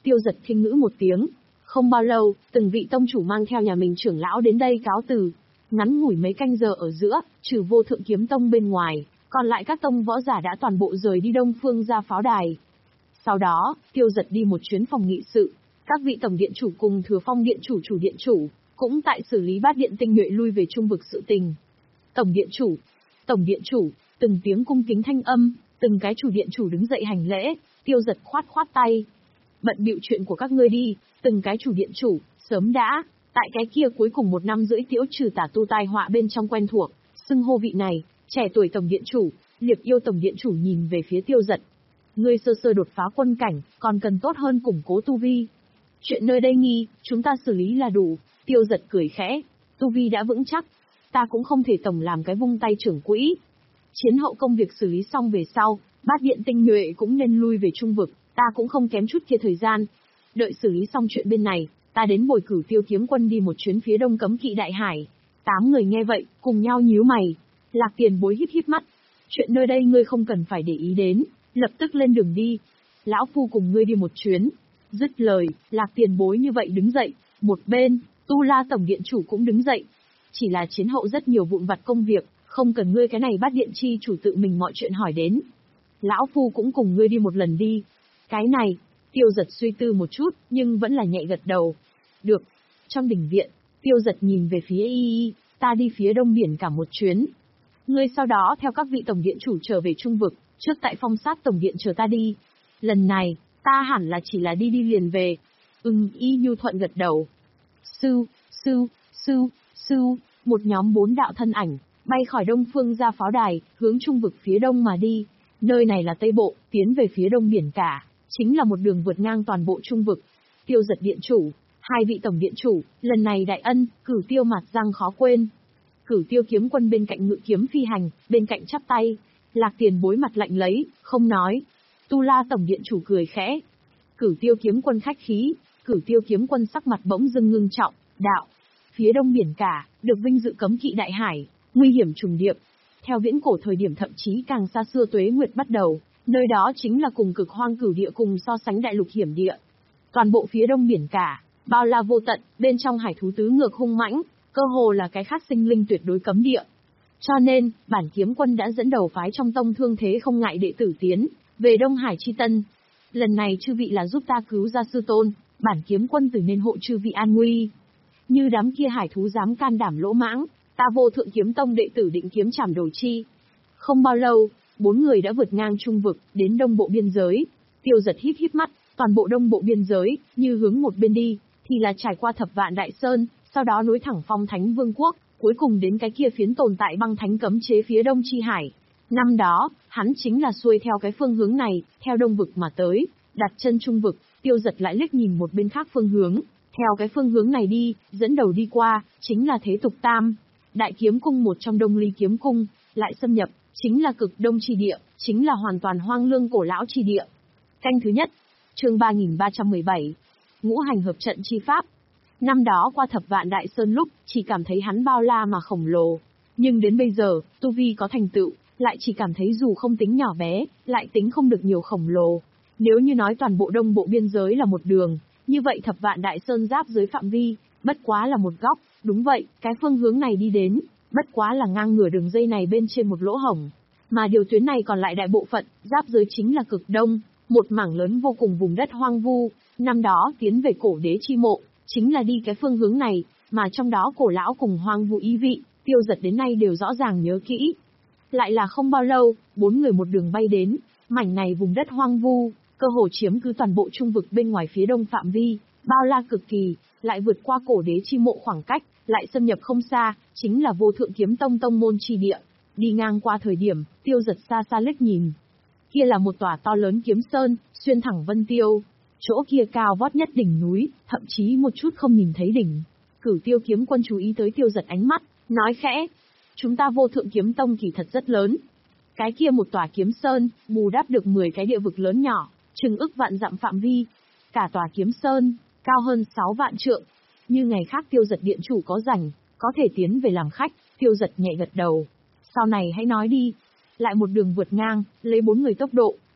Tiêu Giật khinh ngữ một tiếng. Không bao lâu, từng vị tông chủ mang theo nhà mình trưởng lão đến đây cáo từ. Ngắn ngủi mấy canh giờ ở giữa, trừ Vô Thượng Kiếm Tông bên ngoài, còn lại các tông võ giả đã toàn bộ rời đi Đông Phương ra pháo đài. Sau đó, Tiêu Giật đi một chuyến phòng nghị sự. Các vị tổng điện chủ cùng Thừa Phong điện chủ chủ điện chủ, cũng tại xử lý bát điện tinh nhuệ lui về trung vực sự tình. Tổng điện chủ, tổng điện chủ, từng tiếng cung kính thanh âm, từng cái chủ điện chủ đứng dậy hành lễ. Tiêu Giật khoát khoát tay. Bận bịu chuyện của các ngươi đi, từng cái chủ điện chủ, sớm đã, tại cái kia cuối cùng một năm rưỡi tiễu trừ tà tu tai họa bên trong quen thuộc, xưng hô vị này, trẻ tuổi tổng điện chủ, Liệp Yêu tổng điện chủ nhìn về phía Tiêu Giật. Ngươi sơ sơ đột phá quân cảnh, còn cần tốt hơn củng cố tu vi. Chuyện nơi đây nghi, chúng ta xử lý là đủ. Tiêu Giật cười khẽ, tu vi đã vững chắc, ta cũng không thể tổng làm cái vung tay trưởng quỹ. Chiến hậu công việc xử lý xong về sau, bát điện tinh nhuệ cũng nên lui về trung vực, ta cũng không kém chút kia thời gian. Đợi xử lý xong chuyện bên này, ta đến bồi cử Tiêu kiếm quân đi một chuyến phía đông cấm kỵ đại hải. Tám người nghe vậy, cùng nhau nhíu mày. Lạc Tiền Bối híp híp mắt. Chuyện nơi đây ngươi không cần phải để ý đến, lập tức lên đường đi. Lão Phu cùng ngươi đi một chuyến. Dứt lời, Lạc Tiền Bối như vậy đứng dậy, một bên, Tu La tổng điện chủ cũng đứng dậy. Chỉ là chiến hậu rất nhiều vụn vặt công việc, không cần ngươi cái này bát điện chi chủ tự mình mọi chuyện hỏi đến. Lão Phu cũng cùng ngươi đi một lần đi. Cái này, Tiêu Giật suy tư một chút, nhưng vẫn là nhẹ gật đầu. Được. Trong đình viện, Tiêu Giật nhìn về phía y y, ta đi phía đông biển cả một chuyến. Ngươi sau đó theo các vị tổng điện chủ trở về trung vực, trước tại phong sát tổng điện chờ ta đi. Lần này, ta hẳn là chỉ là đi đi liền về. Ừm, y nhu thuận gật đầu. Sư, sư, sư, sư, một nhóm bốn đạo thân ảnh, bay khỏi đông phương ra pháo đài, hướng trung vực phía đông mà đi. Nơi này là Tây Bộ, tiến về phía đông biển cả, chính là một đường vượt ngang toàn bộ trung vực. Tiêu Giật điện chủ, hai vị tổng điện chủ, lần này đại ân, cử Tiêu mặt răng khó quên. Cử Tiêu kiếm quân bên cạnh ngự kiếm phi hành, bên cạnh chắp tay. Lạc Tiền Bối mặt lạnh lấy, không nói. Tu La tổng điện chủ cười khẽ. Cử Tiêu kiếm quân khách khí, Cử Tiêu kiếm quân sắc mặt bỗng dưng ngưng trọng, đạo. Phía đông biển cả, được vinh dự cấm kỵ đại hải, nguy hiểm trùng điệp. Theo viễn cổ thời điểm thậm chí càng xa xưa tuế nguyệt bắt đầu, nơi đó chính là cùng cực hoang cửu địa cùng so sánh đại lục hiểm địa. Toàn bộ phía đông biển cả, bao la vô tận, bên trong hải thú tứ ngược hung mãnh, cơ hồ là cái khác sinh linh tuyệt đối cấm địa. Cho nên, bản kiếm quân đã dẫn đầu phái trong tông thương thế không ngại đệ tử tiến về Đông Hải chi tân. Lần này chư vị là giúp ta cứu ra sư tôn, bản kiếm quân từ nên hộ chư vị an nguy. Như đám kia hải thú dám can đảm lỗ mãng, ta Vô Thượng Kiếm Tông đệ tử định kiếm chảm đầu chi. Không bao lâu, bốn người đã vượt ngang trung vực, đến đông bộ biên giới. Tiêu Giật híp híp mắt, toàn bộ đông bộ biên giới, như hướng một bên đi, thì là trải qua Thập Vạn Đại Sơn, sau đó nối thẳng Phong Thánh Vương quốc, cuối cùng đến cái kia phiến tồn tại băng thánh cấm chế phía đông chi hải. Năm đó, hắn chính là xuôi theo cái phương hướng này, theo đông vực mà tới, đặt chân trung vực. Tiêu Giật lại liếc nhìn một bên khác phương hướng, theo cái phương hướng này đi, dẫn đầu đi qua, chính là Thế Tục Tam Đại Kiếm Cung, một trong Đông Ly Kiếm Cung, lại xâm nhập, chính là cực đông chi địa, chính là hoàn toàn hoang lương cổ lão chi địa. Canh thứ nhất, chương ba nghìn ba trăm mười bảy, Ngũ hành hợp trận chi pháp. Năm đó qua Thập Vạn Đại Sơn lúc, chỉ cảm thấy hắn bao la mà khổng lồ. Nhưng đến bây giờ, tu vi có thành tựu, lại chỉ cảm thấy dù không tính nhỏ bé, lại tính không được nhiều khổng lồ. Nếu như nói toàn bộ đông bộ biên giới là một đường, như vậy Thập Vạn Đại Sơn giáp dưới phạm vi, bất quá là một góc. Đúng vậy, cái phương hướng này đi đến, bất quá là ngang ngửa đường dây này bên trên một lỗ hổng. Mà điều tuyến này còn lại đại bộ phận, giáp giới chính là cực đông, một mảng lớn vô cùng vùng đất hoang vu. Năm đó tiến về cổ đế chi mộ, chính là đi cái phương hướng này, mà trong đó cổ lão cùng hoang vu ý vị, Tiêu Giật đến nay đều rõ ràng nhớ kỹ. Lại là không bao lâu, bốn người một đường bay đến, mảnh này vùng đất hoang vu, cơ hồ chiếm cứ toàn bộ trung vực bên ngoài phía đông phạm vi, bao la cực kỳ, lại vượt qua cổ đế chi mộ khoảng cách, lại xâm nhập không xa, chính là Vô Thượng Kiếm Tông tông môn chi địa. Đi ngang qua thời điểm, Tiêu Giật xa xa liếc nhìn. Kia là một tòa to lớn kiếm sơn, xuyên thẳng vân tiêu. Chỗ kia cao vót nhất đỉnh núi, thậm chí một chút không nhìn thấy đỉnh. Cử Tiêu kiếm quân chú ý tới Tiêu Giật ánh mắt, nói khẽ. Chúng ta Vô Thượng Kiếm Tông kỳ thật rất lớn. Cái kia một tòa kiếm sơn, bù đắp được mười cái địa vực lớn nhỏ, chừng ức vạn dặm phạm vi. Cả tòa kiếm sơn, cao hơn sáu vạn trượng. Như ngày khác Tiêu Giật điện chủ có rảnh, có thể tiến về làm khách. Tiêu Giật nhẹ gật đầu. Sau này hãy nói đi. Lại một đường vượt ngang, lấy bốn người tốc độ,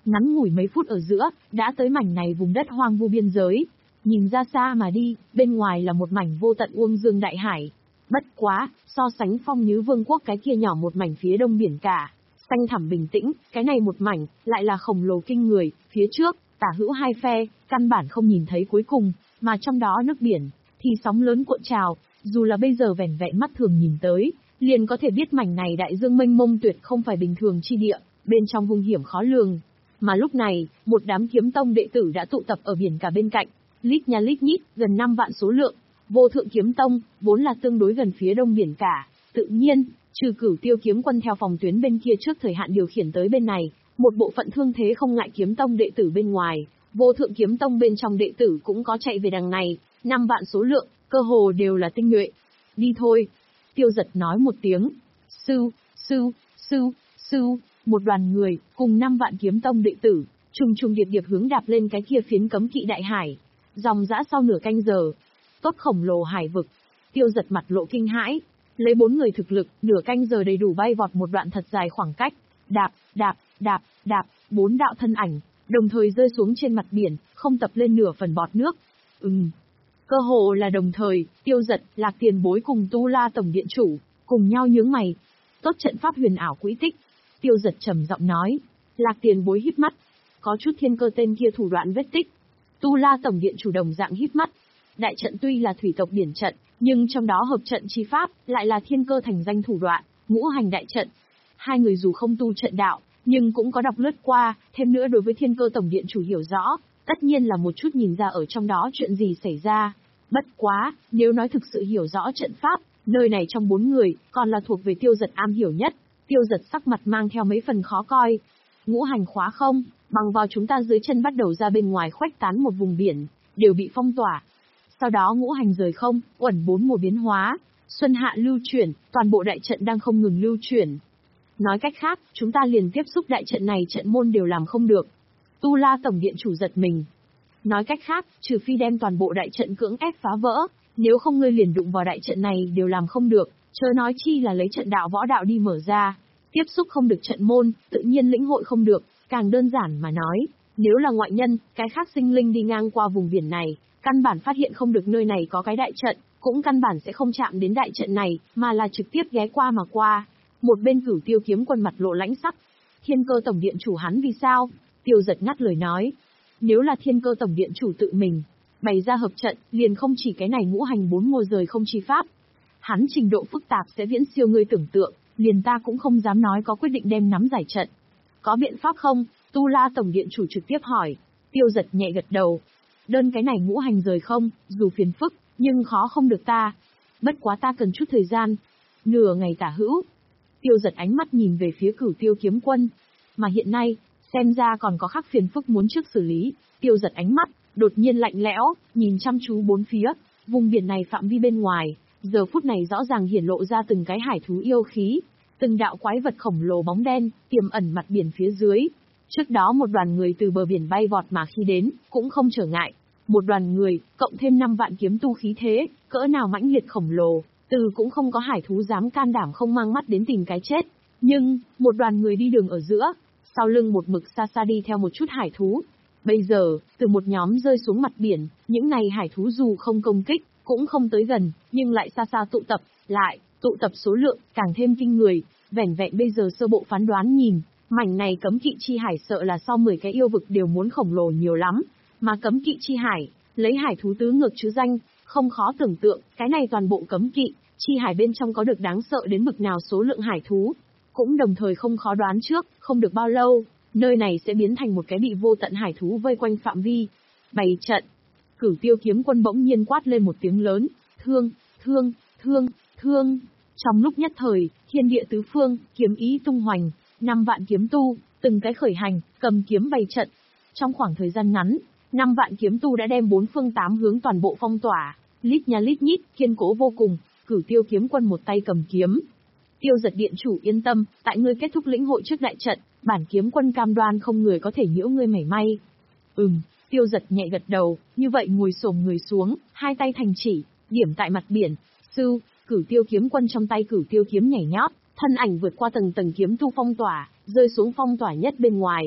Ngắn ngủi mấy phút ở giữa, đã tới mảnh này vùng đất hoang vu biên giới. Nhìn ra xa mà đi, bên ngoài là một mảnh vô tận uông dương đại hải. Bất quá, so sánh Phong Nhứ Vương quốc cái kia nhỏ một mảnh phía đông biển cả, xanh thẳm bình tĩnh, cái này một mảnh, lại là khổng lồ kinh người, phía trước, tả hữu hai phe, căn bản không nhìn thấy cuối cùng, mà trong đó nước biển, thì sóng lớn cuộn trào, dù là bây giờ vẻn vẹn mắt thường nhìn tới, liền có thể biết mảnh này đại dương mênh mông tuyệt không phải bình thường chi địa, bên trong hung hiểm khó lường. Mà lúc này, một đám kiếm tông đệ tử đã tụ tập ở biển cả bên cạnh, lít nha lít nhít, gần năm vạn số lượng. Vô Thượng Kiếm Tông, vốn là tương đối gần phía đông biển cả, tự nhiên, trừ Cửu Tiêu kiếm quân theo phòng tuyến bên kia trước thời hạn điều khiển tới bên này, một bộ phận thương thế không ngại kiếm tông đệ tử bên ngoài, Vô Thượng Kiếm Tông bên trong đệ tử cũng có chạy về đằng này, năm vạn số lượng, cơ hồ đều là tinh nhuệ. Đi thôi. Tiêu Giật nói một tiếng. Sư, sư, sư, sư, một đoàn người, cùng năm vạn kiếm tông đệ tử, trùng trùng điệp điệp hướng đạp lên cái kia phiến cấm kỵ đại hải. Dòng dã sau nửa canh giờ. Tốt khổng lồ hải vực. Tiêu Giật mặt lộ kinh hãi. Lấy bốn người thực lực, nửa canh giờ đầy đủ bay vọt một đoạn thật dài khoảng cách. Đạp, đạp, đạp, đạp, bốn đạo thân ảnh, đồng thời rơi xuống trên mặt biển, không tập lên nửa phần bọt nước. Ừm. Cơ hồ là đồng thời, Tiêu Giật, Lạc Tiền Bối cùng Tu La Tổng Điện Chủ, cùng nhau nhướng mày. Tốt trận pháp huyền ảo quỹ tích. Tiêu Giật trầm giọng nói. Lạc Tiền Bối híp mắt. Có chút thiên cơ tên kia thủ đoạn vết tích. Tu La Tổng Điện Chủ đồng dạng híp mắt. Đại trận tuy là thủy tộc điển trận, nhưng trong đó hợp trận chi pháp, lại là thiên cơ thành danh thủ đoạn, ngũ hành đại trận. Hai người dù không tu trận đạo, nhưng cũng có đọc lướt qua, thêm nữa đối với thiên cơ tổng điện chủ hiểu rõ, tất nhiên là một chút nhìn ra ở trong đó chuyện gì xảy ra. Bất quá, nếu nói thực sự hiểu rõ trận pháp, nơi này trong bốn người, còn là thuộc về Tiêu Giật am hiểu nhất. Tiêu Giật sắc mặt mang theo mấy phần khó coi. Ngũ hành khóa không, bằng vào chúng ta dưới chân bắt đầu ra bên ngoài khuếch tán một vùng biển, đều bị phong tỏa. Sau đó ngũ hành rời không, uẩn bốn mùa biến hóa, xuân hạ lưu chuyển, toàn bộ đại trận đang không ngừng lưu chuyển. Nói cách khác, chúng ta liền tiếp xúc đại trận này trận môn đều làm không được. Tu La Tổng Điện Chủ giật mình. Nói cách khác, trừ phi đem toàn bộ đại trận cưỡng ép phá vỡ, nếu không ngươi liền đụng vào đại trận này đều làm không được, chớ nói chi là lấy trận đạo võ đạo đi mở ra. Tiếp xúc không được trận môn, tự nhiên lĩnh hội không được, càng đơn giản mà nói, nếu là ngoại nhân, cái khác sinh linh đi ngang qua vùng biển này, căn bản phát hiện không được nơi này có cái đại trận, cũng căn bản sẽ không chạm đến đại trận này, mà là trực tiếp ghé qua mà qua. Một bên Cửu Tiêu kiếm quân mặt lộ lãnh sắc. Thiên cơ tổng điện chủ hắn vì sao? Tiêu Giật ngắt lời nói. Nếu là thiên cơ tổng điện chủ tự mình bày ra hợp trận, liền không chỉ cái này ngũ hành bốn mùa rời không chi pháp. Hắn trình độ phức tạp sẽ viễn siêu ngươi tưởng tượng, liền ta cũng không dám nói có quyết định đem nắm giải trận. Có biện pháp không? Tu La tổng điện chủ trực tiếp hỏi. Tiêu Giật nhẹ gật đầu. Đơn cái này ngũ hành rời không, dù phiền phức, nhưng khó không được ta. Bất quá ta cần chút thời gian. Nửa ngày tả hữu. Tiêu Giật ánh mắt nhìn về phía Cửu Tiêu kiếm quân. Mà hiện nay, xem ra còn có khắc phiền phức muốn trước xử lý. Tiêu Giật ánh mắt, đột nhiên lạnh lẽo, nhìn chăm chú bốn phía, vùng biển này phạm vi bên ngoài, giờ phút này rõ ràng hiển lộ ra từng cái hải thú yêu khí, từng đạo quái vật khổng lồ bóng đen, tiềm ẩn mặt biển phía dưới. Trước đó một đoàn người từ bờ biển bay vọt mà khi đến, cũng không trở ngại. Một đoàn người, cộng thêm năm vạn kiếm tu khí thế, cỡ nào mãnh liệt khổng lồ, từ cũng không có hải thú dám can đảm không mang mắt đến tìm cái chết. Nhưng, một đoàn người đi đường ở giữa, sau lưng một mực xa xa đi theo một chút hải thú. Bây giờ, từ một nhóm rơi xuống mặt biển, những này hải thú dù không công kích, cũng không tới gần, nhưng lại xa xa tụ tập, lại, tụ tập số lượng, càng thêm kinh người. Vẻn vẹn bây giờ sơ bộ phán đoán nhìn, mảnh này cấm kỵ chi hải sợ là so mười cái yêu vực đều muốn khổng lồ nhiều lắm. Mà cấm kỵ chi hải, lấy hải thú tứ ngược chứ danh, không khó tưởng tượng, cái này toàn bộ cấm kỵ, chi hải bên trong có được đáng sợ đến bực nào số lượng hải thú. Cũng đồng thời không khó đoán trước, không được bao lâu, nơi này sẽ biến thành một cái bị vô tận hải thú vây quanh phạm vi. Bày trận. Cửu Tiêu kiếm quân bỗng nhiên quát lên một tiếng lớn, thương, thương, thương, thương. Trong lúc nhất thời, thiên địa tứ phương, kiếm ý tung hoành, năm vạn kiếm tu, từng cái khởi hành, cầm kiếm bày trận. Trong khoảng thời gian ngắn, năm vạn kiếm tu đã đem bốn phương tám hướng toàn bộ phong tỏa, lít nha lít nhít, kiên cố vô cùng. Cửu Tiêu kiếm quân một tay cầm kiếm. Tiêu Giật điện chủ yên tâm, tại ngươi kết thúc lĩnh hội trước đại trận, bản kiếm quân cam đoan không người có thể nhiễu ngươi mảy may. Ừm, Tiêu Giật nhẹ gật đầu, như vậy ngồi xổm người xuống, hai tay thành chỉ, điểm tại mặt biển. Sư, Cửu Tiêu kiếm quân trong tay Cửu Tiêu kiếm nhảy nhót, thân ảnh vượt qua tầng tầng kiếm tu phong tỏa, rơi xuống phong tỏa nhất bên ngoài.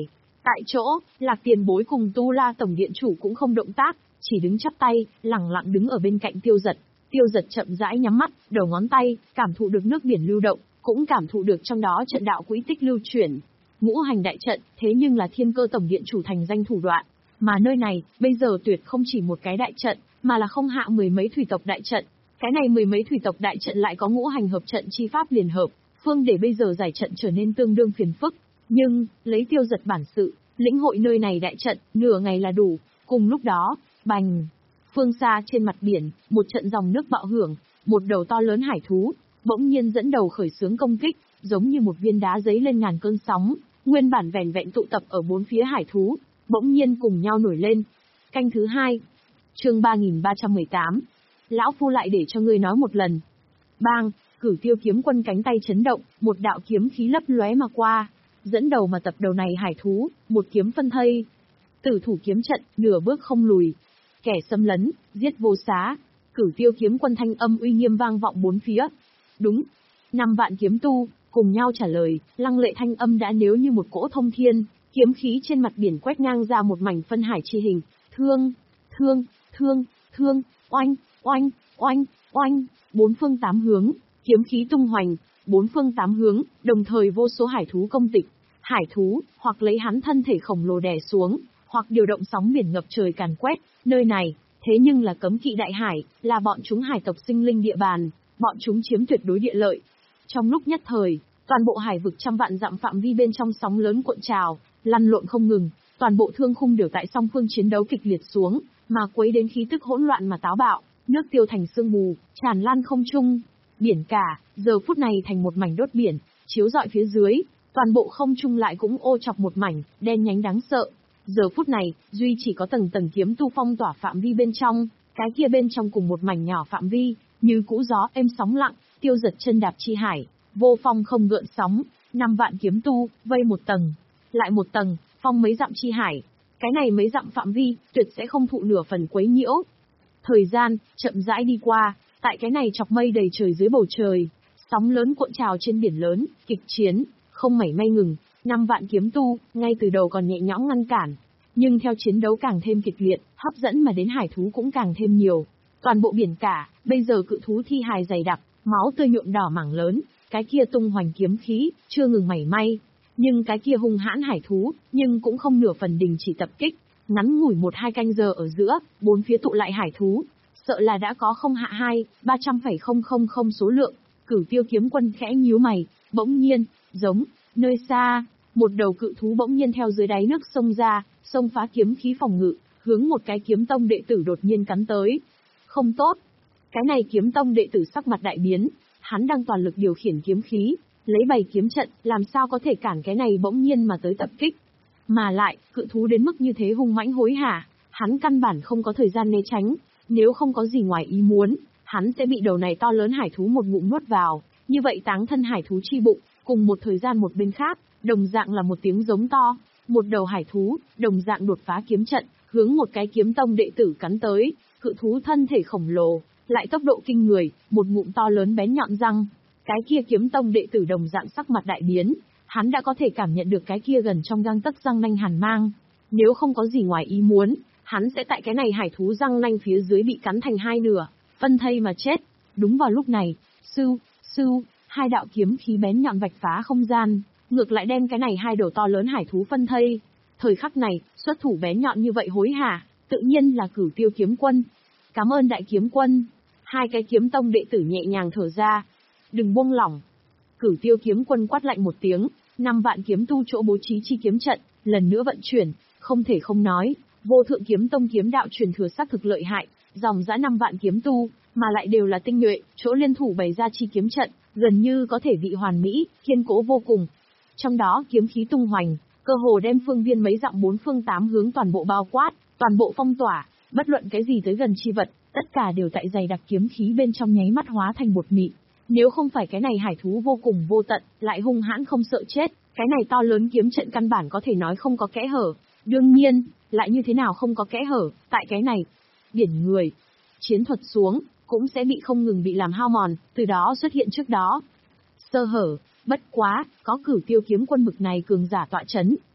Tại chỗ, Lạc Tiền Bối cùng Tu La Tổng Điện Chủ cũng không động tác, chỉ đứng chắp tay, lẳng lặng đứng ở bên cạnh Tiêu Giật. Tiêu Giật chậm rãi nhắm mắt, đầu ngón tay, cảm thụ được nước biển lưu động, cũng cảm thụ được trong đó trận đạo quỹ tích lưu chuyển. Ngũ hành đại trận, thế nhưng là Thiên Cơ Tổng Điện Chủ thành danh thủ đoạn, mà nơi này, bây giờ tuyệt không chỉ một cái đại trận, mà là không hạ mười mấy thủy tộc đại trận. Cái này mười mấy thủy tộc đại trận lại có ngũ hành hợp trận chi pháp liền hợp, phương để bây giờ giải trận trở nên tương đương phiền phức. Nhưng, lấy Tiêu Giật bản sự, lĩnh hội nơi này đại trận, nửa ngày là đủ. Cùng lúc đó, bành, phương xa trên mặt biển, một trận dòng nước bạo hưởng, một đầu to lớn hải thú, bỗng nhiên dẫn đầu khởi xướng công kích, giống như một viên đá giấy lên ngàn cơn sóng, nguyên bản vẻn vẹn tụ tập ở bốn phía hải thú, bỗng nhiên cùng nhau nổi lên. Canh thứ hai, chương ba nghìn ba trăm mười tám, lão phu lại để cho ngươi nói một lần. Bang, Cửu Tiêu kiếm quân cánh tay chấn động, một đạo kiếm khí lấp lóe mà qua, dẫn đầu mà tập đầu này hải thú, một kiếm phân thây. Tử thủ kiếm trận, nửa bước không lùi. Kẻ xâm lấn, giết vô xá. Cửu Tiêu kiếm quân thanh âm uy nghiêm vang vọng bốn phía. Đúng. Năm vạn kiếm tu, cùng nhau trả lời, lăng lệ thanh âm đã nếu như một cỗ thông thiên, kiếm khí trên mặt biển quét ngang ra một mảnh phân hải chi hình. Thương, thương, thương, thương, oanh, oanh, oanh, oanh, bốn phương tám hướng, kiếm khí tung hoành, bốn phương tám hướng, đồng thời vô số hải thú công tịch. Hải thú, hoặc lấy hắn thân thể khổng lồ đè xuống, hoặc điều động sóng biển ngập trời càn quét, nơi này, thế nhưng là cấm kỵ đại hải, là bọn chúng hải tộc sinh linh địa bàn, bọn chúng chiếm tuyệt đối địa lợi. Trong lúc nhất thời, toàn bộ hải vực trăm vạn dặm phạm vi bên trong sóng lớn cuộn trào, lăn lộn không ngừng, toàn bộ thương khung đều tại song phương chiến đấu kịch liệt xuống, mà quấy đến khí tức hỗn loạn mà táo bạo, nước tiêu thành sương mù, tràn lan không trung. Biển cả, giờ phút này thành một mảnh đốt biển, chiếu rọi phía dưới, toàn bộ không trung lại cũng ô chọc một mảnh, đen nhánh đáng sợ. Giờ phút này, duy chỉ có tầng tầng kiếm tu phong tỏa phạm vi bên trong, cái kia bên trong cùng một mảnh nhỏ phạm vi, như cũ gió êm sóng lặng, Tiêu Giật chân đạp chi hải, vô phong không gợn sóng, năm vạn kiếm tu, vây một tầng, lại một tầng, phong mấy dặm chi hải. Cái này mấy dặm phạm vi, tuyệt sẽ không thụ nửa phần quấy nhiễu. Thời gian, chậm rãi đi qua, tại cái này chọc mây đầy trời dưới bầu trời, sóng lớn cuộn trào trên biển lớn, kịch chiến, không mảy may ngừng, năm vạn kiếm tu, ngay từ đầu còn nhẹ nhõm ngăn cản. Nhưng theo chiến đấu càng thêm kịch liệt, hấp dẫn mà đến hải thú cũng càng thêm nhiều. Toàn bộ biển cả, bây giờ cự thú thi hài dày đặc, máu tươi nhuộm đỏ mảng lớn, cái kia tung hoành kiếm khí, chưa ngừng mảy may. Nhưng cái kia hung hãn hải thú, nhưng cũng không nửa phần đình chỉ tập kích. Ngắn ngủi một hai canh giờ ở giữa, bốn phía tụ lại hải thú, sợ là đã có không hạ hai, ba trăm phẩy không không không số lượng. Cửu Tiêu kiếm quân khẽ nhíu mày, bỗng nhiên, giống, nơi xa, một đầu cự thú bỗng nhiên theo dưới đáy nước xông ra, xông phá kiếm khí phòng ngự, hướng một cái kiếm tông đệ tử đột nhiên cắn tới. Không tốt. Cái này kiếm tông đệ tử sắc mặt đại biến, hắn đang toàn lực điều khiển kiếm khí, lấy bày kiếm trận, làm sao có thể cản cái này bỗng nhiên mà tới tập kích. Mà lại, cự thú đến mức như thế hung mãnh hối hả, hắn căn bản không có thời gian né tránh, nếu không có gì ngoài ý muốn, hắn sẽ bị đầu này to lớn hải thú một ngụm nuốt vào, như vậy táng thân hải thú chi bụng, cùng một thời gian một bên khác, đồng dạng là một tiếng giống to, một đầu hải thú, đồng dạng đột phá kiếm trận, hướng một cái kiếm tông đệ tử cắn tới, cự thú thân thể khổng lồ, lại tốc độ kinh người, một ngụm to lớn bén nhọn răng. Cái kia kiếm tông đệ tử đồng dạng sắc mặt đại biến, hắn đã có thể cảm nhận được cái kia gần trong gang tấc răng nanh hàn mang. Nếu không có gì ngoài ý muốn, hắn sẽ tại cái này hải thú răng nanh phía dưới bị cắn thành hai nửa, phân thây mà chết. Đúng vào lúc này, sưu, sưu, hai đạo kiếm khí bén nhọn vạch phá không gian, ngược lại đem cái này hai đầu to lớn hải thú phân thây. Thời khắc này, xuất thủ bén nhọn như vậy hối hả, tự nhiên là Cửu Tiêu kiếm quân. Cảm ơn đại kiếm quân. Hai cái kiếm tông đệ tử nhẹ nhàng thở ra. Đừng buông lỏng. Cửu Tiêu kiếm quân quát lạnh một tiếng, năm vạn kiếm tu chỗ bố trí chi kiếm trận, lần nữa vận chuyển, không thể không nói, vô thượng kiếm tông kiếm đạo truyền thừa xác thực lợi hại, dòng dã năm vạn kiếm tu, mà lại đều là tinh nhuệ, chỗ liên thủ bày ra chi kiếm trận, gần như có thể vị hoàn mỹ, kiên cố vô cùng. Trong đó kiếm khí tung hoành, cơ hồ đem phương viên mấy dặm bốn phương tám hướng toàn bộ bao quát, toàn bộ phong tỏa, bất luận cái gì tới gần chi vật, tất cả đều tại dày đặc kiếm khí bên trong nháy mắt hóa thành bột mịn. Nếu không phải cái này hải thú vô cùng vô tận, lại hung hãn không sợ chết, cái này to lớn kiếm trận căn bản có thể nói không có kẽ hở. Đương nhiên, lại như thế nào không có kẽ hở, tại cái này, biển người, chiến thuật xuống, cũng sẽ bị không ngừng bị làm hao mòn, từ đó xuất hiện trước đó. Sơ hở, bất quá, có Cửu Tiêu kiếm quân bực này cường giả tọa chấn,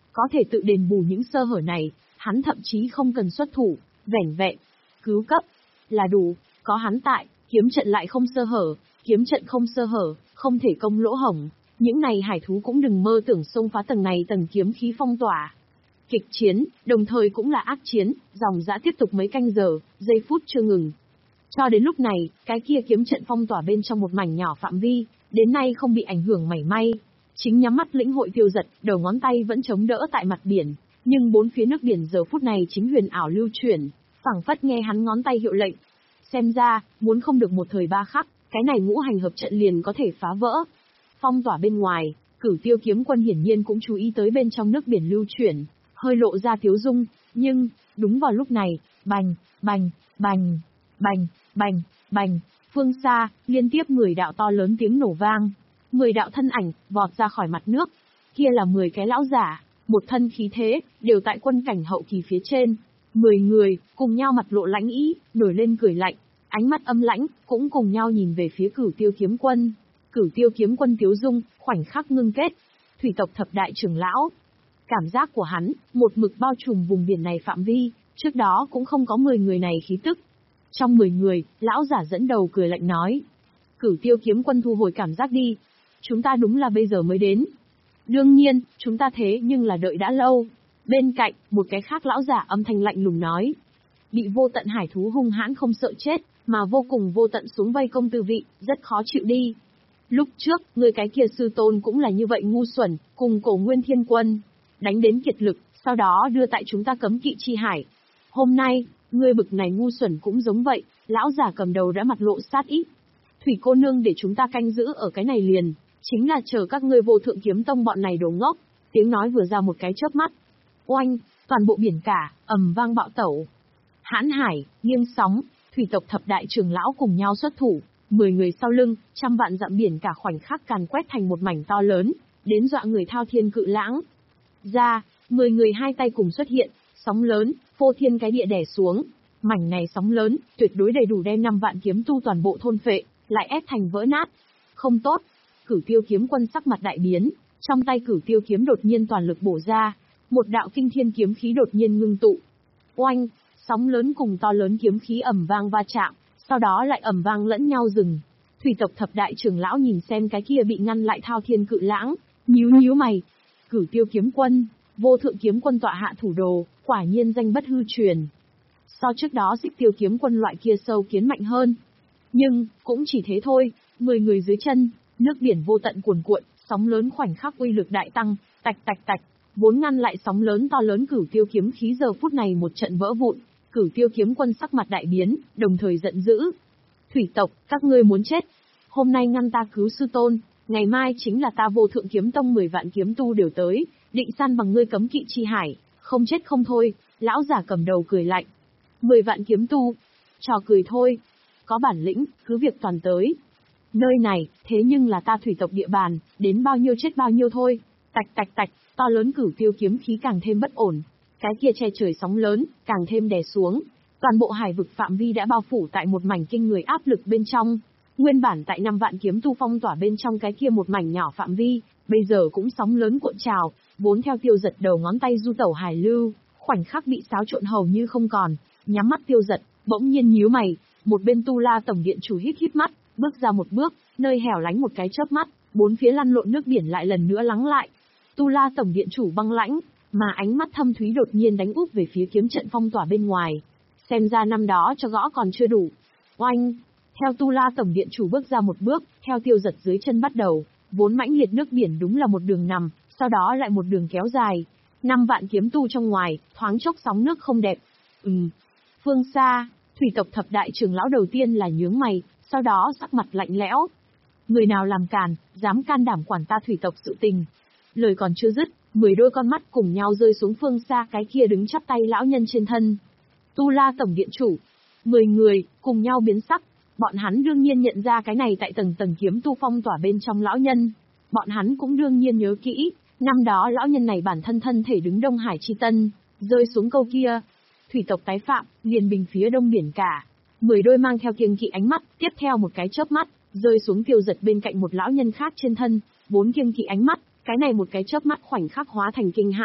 Có thể tự đền bù những sơ hở này, hắn thậm chí không cần xuất thủ, vẻn vẹn cứu cấp là đủ, có hắn tại, kiếm trận lại không sơ hở, kiếm trận không sơ hở, không thể công lỗ hổng, những này hải thú cũng đừng mơ tưởng xông phá tầng này tầng kiếm khí phong tỏa. Kịch chiến, đồng thời cũng là ác chiến, dòng dã tiếp tục mấy canh giờ, giây phút chưa ngừng. Cho đến lúc này, cái kia kiếm trận phong tỏa bên trong một mảnh nhỏ phạm vi, đến nay không bị ảnh hưởng mảy may. Chính nhắm mắt lĩnh hội Tiêu Giật, đầu ngón tay vẫn chống đỡ tại mặt biển, nhưng bốn phía nước biển giờ phút này chính huyền ảo lưu chuyển, phảng phất nghe hắn ngón tay hiệu lệnh. Xem ra, muốn không được một thời ba khắc, cái này ngũ hành hợp trận liền có thể phá vỡ. Phong tỏa bên ngoài, Cửu Tiêu kiếm quân hiển nhiên cũng chú ý tới bên trong nước biển lưu chuyển, hơi lộ ra tiếu dung, nhưng, đúng vào lúc này, bành, bành, bành, bành, bành, bành, phương xa, liên tiếp mười đạo to lớn tiếng nổ vang. Mười đạo thân ảnh, vọt ra khỏi mặt nước. Kia là mười cái lão giả, một thân khí thế, đều tại quân cảnh hậu kỳ phía trên. Mười người, cùng nhau mặt lộ lãnh ý, nổi lên cười lạnh, ánh mắt âm lãnh, cũng cùng nhau nhìn về phía Cửu Tiêu kiếm quân. Cửu Tiêu kiếm quân tiếu dung, khoảnh khắc ngưng kết. Thủy tộc thập đại trưởng lão. Cảm giác của hắn, một mực bao trùm vùng biển này phạm vi, trước đó cũng không có mười người này khí tức. Trong mười người, lão giả dẫn đầu cười lạnh nói. Cửu Tiêu kiếm quân thu hồi cảm giác đi. Chúng ta đúng là bây giờ mới đến. Đương nhiên, chúng ta thế nhưng là đợi đã lâu. Bên cạnh, một cái khác lão giả âm thanh lạnh lùng nói. Bị vô tận hải thú hung hãn không sợ chết, mà vô cùng vô tận xuống vây công tư vị, rất khó chịu đi. Lúc trước, người cái kia sư tôn cũng là như vậy ngu xuẩn, cùng Cổ Nguyên Thiên Quân. Đánh đến kiệt lực, sau đó đưa tại chúng ta cấm kỵ chi hải. Hôm nay, người bực này ngu xuẩn cũng giống vậy, lão giả cầm đầu đã mặt lộ sát ý. Thủy cô nương để chúng ta canh giữ ở cái này liền, chính là chờ các ngươi Vô Thượng Kiếm Tông bọn này đồ ngốc. Tiếng nói vừa ra một cái chớp mắt. Oanh, toàn bộ biển cả, ầm vang bạo tẩu. Hãn hải, nghiêng sóng, thủy tộc thập đại trưởng lão cùng nhau xuất thủ. Mười người sau lưng, trăm vạn dặm biển cả khoảnh khắc càn quét thành một mảnh to lớn, đến dọa người thao thiên cự lãng. Ra, mười người hai tay cùng xuất hiện, sóng lớn, phô thiên cái địa đè xuống. Mảnh này sóng lớn, tuyệt đối đầy đủ đem năm vạn kiếm tu toàn bộ thôn phệ, lại ép thành vỡ nát. Không tốt. Cửu Tiêu kiếm quân sắc mặt đại biến, trong tay Cửu Tiêu kiếm đột nhiên toàn lực bổ ra, một đạo kinh thiên kiếm khí đột nhiên ngưng tụ. Oanh, sóng lớn cùng to lớn kiếm khí ầm vang va chạm, sau đó lại ầm vang lẫn nhau dừng. Thủy tộc thập đại trưởng lão nhìn xem cái kia bị ngăn lại thao thiên cự lãng, nhíu nhíu mày. Cửu Tiêu kiếm quân, Vô Thượng kiếm quân tọa hạ thủ đồ, quả nhiên danh bất hư truyền. So trước đó Xích Tiêu kiếm quân loại kia sâu kiến mạnh hơn. Nhưng, cũng chỉ thế thôi, mười người dưới chân, nước biển vô tận cuồn cuộn, sóng lớn khoảnh khắc uy lực đại tăng, tạch tạch tạch, vốn ngăn lại sóng lớn to lớn Cửu Tiêu kiếm khí giờ phút này một trận vỡ vụn. Cửu Tiêu kiếm quân sắc mặt đại biến, đồng thời giận dữ. Thủy tộc, các ngươi muốn chết. Hôm nay ngăn ta cứu sư tôn, ngày mai chính là ta Vô Thượng kiếm tông mười vạn kiếm tu đều tới, định săn bằng ngươi cấm kỵ chi hải, không chết không thôi. Lão giả cầm đầu cười lạnh. Mười vạn kiếm tu, trò cười thôi. Có bản lĩnh, cứ việc toàn tới. Nơi này, thế nhưng là ta thủy tộc địa bàn, đến bao nhiêu chết bao nhiêu thôi. Tạch tạch tạch, to lớn Cửu Tiêu kiếm khí càng thêm bất ổn. Cái kia che trời sóng lớn, càng thêm đè xuống. Toàn bộ hải vực phạm vi đã bao phủ tại một mảnh kinh người áp lực bên trong. Nguyên bản tại năm vạn kiếm tu phong tỏa bên trong cái kia một mảnh nhỏ phạm vi, bây giờ cũng sóng lớn cuộn trào, vốn theo Tiêu Giật đầu ngón tay du tẩu hải lưu, khoảnh khắc bị xáo trộn hầu như không còn. Nhắm mắt Tiêu Giật, bỗng nhiên nhíu mày, một bên Tu La tổng điện chủ hít hít mắt, bước ra một bước, nơi hẻo lánh một cái chớp mắt, bốn phía lăn lộn nước biển lại lần nữa lắng lại. Tu La tổng điện chủ băng lãnh, mà ánh mắt thâm thúy đột nhiên đánh úp về phía kiếm trận phong tỏa bên ngoài. Xem ra năm đó cho gõ còn chưa đủ. Oanh! Theo Tu La tổng điện chủ bước ra một bước, theo Tiêu Giật dưới chân bắt đầu, vốn mãnh liệt nước biển đúng là một đường nằm, sau đó lại một đường kéo dài. Năm vạn kiếm tu trong ngoài, thoáng chốc sóng nước không đẹp. Ừm. Phương xa, thủy tộc thập đại trưởng lão đầu tiên là nhướng mày, sau đó sắc mặt lạnh lẽo. Người nào làm càn, dám can đảm quản ta thủy tộc sự tình. Lời còn chưa dứt, mười đôi con mắt cùng nhau rơi xuống phương xa cái kia đứng chắp tay lão nhân trên thân. Tu La tổng điện chủ, mười người, cùng nhau biến sắc. Bọn hắn đương nhiên nhận ra cái này tại tầng tầng kiếm tu phong tỏa bên trong lão nhân. Bọn hắn cũng đương nhiên nhớ kỹ, năm đó lão nhân này bản thân thân thể đứng Đông Hải Chi Tân, rơi xuống câu kia. Thủy tộc tái phạm, liền bình phía đông biển cả. Mười đôi mang theo kiêng kỵ ánh mắt, tiếp theo một cái chớp mắt, rơi xuống Tiêu Giật bên cạnh một lão nhân khác trên thân, bốn kiêng kỵ ánh mắt, cái này một cái chớp mắt khoảnh khắc hóa thành kinh hãi.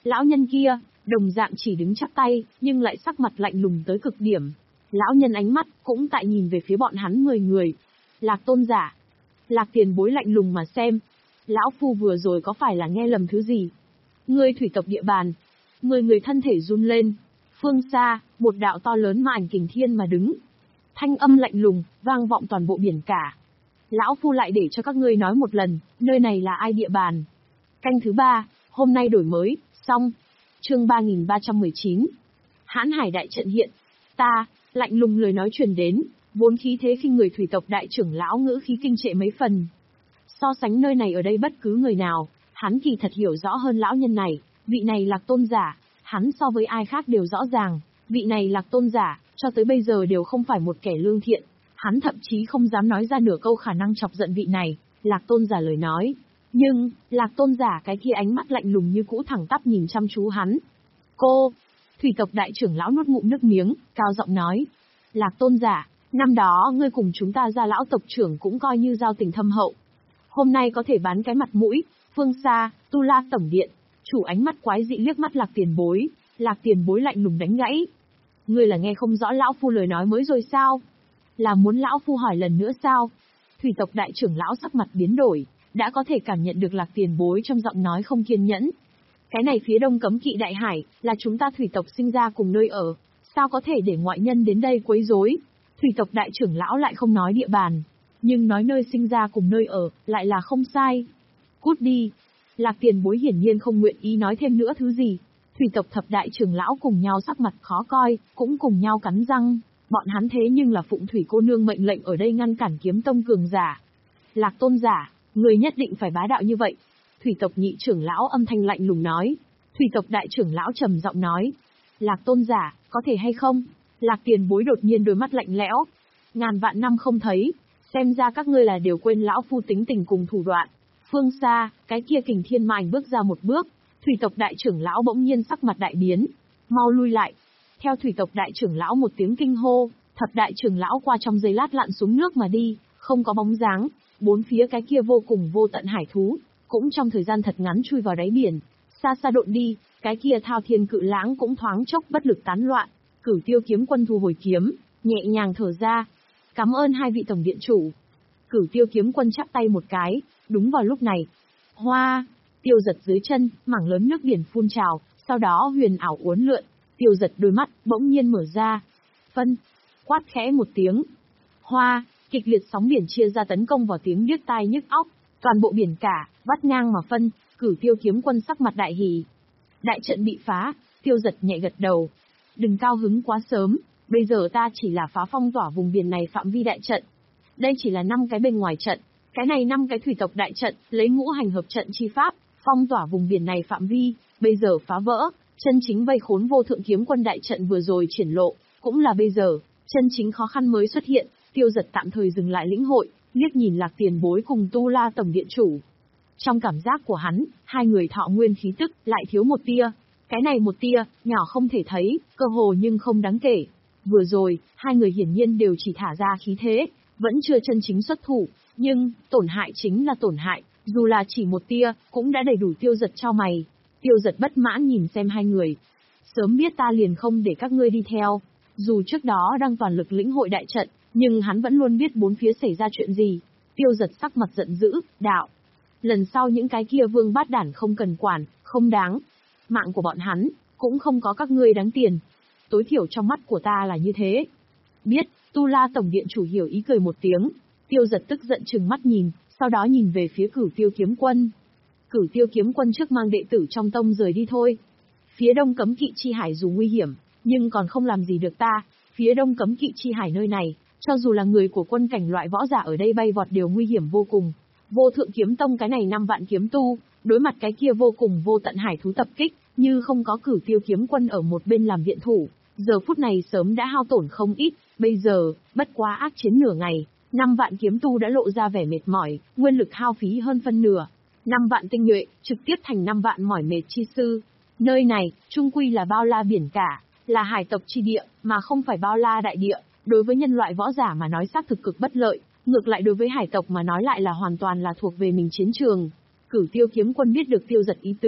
Lão nhân kia, đồng dạng chỉ đứng chắp tay, nhưng lại sắc mặt lạnh lùng tới cực điểm. Lão nhân ánh mắt, cũng tại nhìn về phía bọn hắn mười người. Lạc tôn giả. Lạc tiền bối lạnh lùng mà xem. Lão phu vừa rồi có phải là nghe lầm thứ gì? Ngươi thủy tộc địa bàn. Mười người thân thể run lên. Phương xa, một đạo to lớn mà ảnh kình thiên mà đứng. Thanh âm lạnh lùng, vang vọng toàn bộ biển cả. Lão phu lại để cho các ngươi nói một lần, nơi này là ai địa bàn. Canh thứ ba, hôm nay đổi mới, xong. Chương ba nghìn ba trăm mười chín. Hãn Hải đại trận hiện. Ta, lạnh lùng lời nói truyền đến, vốn khí thế khinh người thủy tộc đại trưởng lão ngữ khí kinh trệ mấy phần. So sánh nơi này ở đây bất cứ người nào, hắn kỳ thật hiểu rõ hơn lão nhân này, vị này Lạc tôn giả, hắn so với ai khác đều rõ ràng, vị này Lạc tôn giả, cho tới bây giờ đều không phải một kẻ lương thiện, hắn thậm chí không dám nói ra nửa câu khả năng chọc giận vị này, Lạc tôn giả lời nói. Nhưng, Lạc tôn giả cái kia ánh mắt lạnh lùng như cũ thẳng tắp nhìn chăm chú hắn. Cô, thủy tộc đại trưởng lão nuốt ngụm nước miếng, cao giọng nói. Lạc tôn giả, năm đó ngươi cùng chúng ta ra lão tộc trưởng cũng coi như giao tình thâm hậu. Hôm nay có thể bán cái mặt mũi, phương xa, Tu La tổng điện, chủ ánh mắt quái dị liếc mắt Lạc tiền bối, Lạc tiền bối lạnh lùng đánh gãy. Ngươi là nghe không rõ lão phu lời nói mới rồi sao? Là muốn lão phu hỏi lần nữa sao? Thủy tộc đại trưởng lão sắc mặt biến đổi, đã có thể cảm nhận được Lạc tiền bối trong giọng nói không kiên nhẫn. Cái này phía đông cấm kỵ đại hải, là chúng ta thủy tộc sinh ra cùng nơi ở, sao có thể để ngoại nhân đến đây quấy rối? Thủy tộc đại trưởng lão lại không nói địa bàn, nhưng nói nơi sinh ra cùng nơi ở, lại là không sai. Cút đi. Lạc tiền bối hiển nhiên không nguyện ý nói thêm nữa thứ gì. Thủy tộc thập đại trưởng lão cùng nhau sắc mặt khó coi, cũng cùng nhau cắn răng. Bọn hắn thế nhưng là phụng thủy cô nương mệnh lệnh ở đây ngăn cản kiếm tông cường giả. Lạc tôn giả, người nhất định phải bá đạo như vậy. Thủy tộc nhị trưởng lão âm thanh lạnh lùng nói. Thủy tộc đại trưởng lão trầm giọng nói. Lạc tôn giả, có thể hay không? Lạc tiền bối đột nhiên đôi mắt lạnh lẽo. Ngàn vạn năm không thấy, xem ra các ngươi là đều quên lão phu tính tình cùng thủ đoạn. Phương xa, cái kia kình thiên mà ảnh bước ra một bước. Thủy tộc đại trưởng lão bỗng nhiên sắc mặt đại biến. Mau lui lại. Theo thủy tộc đại trưởng lão một tiếng kinh hô, thập đại trưởng lão qua trong giây lát lặn xuống nước mà đi, không có bóng dáng. Bốn phía cái kia vô cùng vô tận hải thú, cũng trong thời gian thật ngắn chui vào đáy biển. Xa xa độn đi, cái kia thao thiên cự lãng cũng thoáng chốc bất lực tán loạn. Cửu tiêu kiếm quân thu hồi kiếm, nhẹ nhàng thở ra. Cảm ơn hai vị tổng điện chủ. Cửu tiêu kiếm quân chắp tay một cái, đúng vào lúc này. Hoa, tiêu giật dưới chân, mảng lớn nước biển phun trào, sau đó huyền ảo uốn lượn, tiêu giật đôi mắt, bỗng nhiên mở ra. Phân, quát khẽ một tiếng. Hoa, kịch liệt sóng biển chia ra tấn công vào tiếng điếc tai nhức óc, toàn bộ biển cả, vắt ngang mà phân, cửu tiêu kiếm quân sắc mặt đại hỉ. Đại trận bị phá, tiêu giật nhẹ gật đầu. Đừng cao hứng quá sớm, bây giờ ta chỉ là phá phong tỏa vùng biển này phạm vi đại trận. Đây chỉ là năm cái bên ngoài trận, cái này năm cái thủy tộc đại trận, lấy ngũ hành hợp trận chi pháp, phong tỏa vùng biển này phạm vi, bây giờ phá vỡ, chân chính vây khốn vô thượng kiếm quân đại trận vừa rồi triển lộ, cũng là bây giờ, chân chính khó khăn mới xuất hiện, tiêu giật tạm thời dừng lại lĩnh hội, liếc nhìn Lạc tiền bối cùng Tu La tổng điện chủ. Trong cảm giác của hắn, hai người thọ nguyên khí tức lại thiếu một tia. Cái này một tia, nhỏ không thể thấy, cơ hồ nhưng không đáng kể. Vừa rồi, hai người hiển nhiên đều chỉ thả ra khí thế, vẫn chưa chân chính xuất thủ, nhưng, tổn hại chính là tổn hại, dù là chỉ một tia, cũng đã đầy đủ tiêu giật cho mày. Tiêu giật bất mãn nhìn xem hai người. Sớm biết ta liền không để các ngươi đi theo. Dù trước đó đang toàn lực lĩnh hội đại trận, nhưng hắn vẫn luôn biết bốn phía xảy ra chuyện gì. Tiêu giật sắc mặt giận dữ, đạo. Lần sau những cái kia vương bát đản không cần quản, không đáng. Mạng của bọn hắn, cũng không có các ngươi đáng tiền. Tối thiểu trong mắt của ta là như thế. Biết, Tu La tổng điện chủ hiểu ý cười một tiếng. Tiêu giật tức giận trừng mắt nhìn, sau đó nhìn về phía cửu tiêu kiếm quân. Cửu tiêu kiếm quân trước mang đệ tử trong tông rời đi thôi. Phía đông cấm kỵ chi hải dù nguy hiểm, nhưng còn không làm gì được ta. Phía đông cấm kỵ chi hải nơi này, cho dù là người của quân cảnh loại võ giả ở đây bay vọt đều nguy hiểm vô cùng. Vô thượng kiếm tông cái này năm vạn kiếm tu, đối mặt cái kia vô cùng vô tận hải thú tập kích, như không có cửu tiêu kiếm quân ở một bên làm viện thủ, giờ phút này sớm đã hao tổn không ít, bây giờ, bất quá ác chiến nửa ngày, năm vạn kiếm tu đã lộ ra vẻ mệt mỏi, nguyên lực hao phí hơn phân nửa. Năm vạn tinh nhuệ, trực tiếp thành năm vạn mỏi mệt chi sư. Nơi này, trung quy là bao la biển cả, là hải tộc chi địa, mà không phải bao la đại địa, đối với nhân loại võ giả mà nói xác thực cực bất lợi, ngược lại đối với hải tộc mà nói lại là hoàn toàn là thuộc về mình chiến trường. Cửu tiêu kiếm quân biết được tiêu giật ý tứ,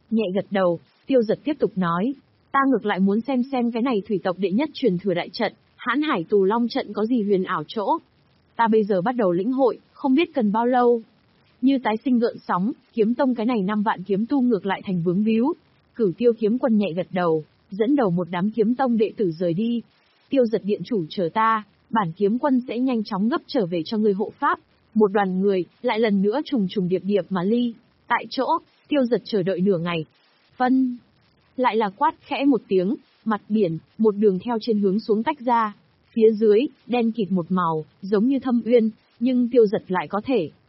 Nhẹ gật đầu, Tiêu Giật tiếp tục nói. Ta ngược lại muốn xem xem cái này thủy tộc đệ nhất truyền thừa đại trận, Hãn Hải Tù Long trận có gì huyền ảo chỗ. Ta bây giờ bắt đầu lĩnh hội, không biết cần bao lâu. Như tái sinh gợn sóng, kiếm tông cái này năm vạn kiếm tu ngược lại thành vướng víu. Cửu Tiêu kiếm quân nhẹ gật đầu, dẫn đầu một đám kiếm tông đệ tử rời đi. Tiêu Giật điện chủ chờ ta, bản kiếm quân sẽ nhanh chóng gấp trở về cho người hộ pháp. Một đoàn người, lại lần nữa trùng trùng điệp điệp mà ly. Tại chỗ, Tiêu Giật chờ đợi nửa ngày. Phân. Lại là quát khẽ một tiếng, mặt biển, một đường theo trên hướng xuống tách ra. Phía dưới, đen kịt một màu, giống như thâm uyên, nhưng Tiêu Giật lại có thể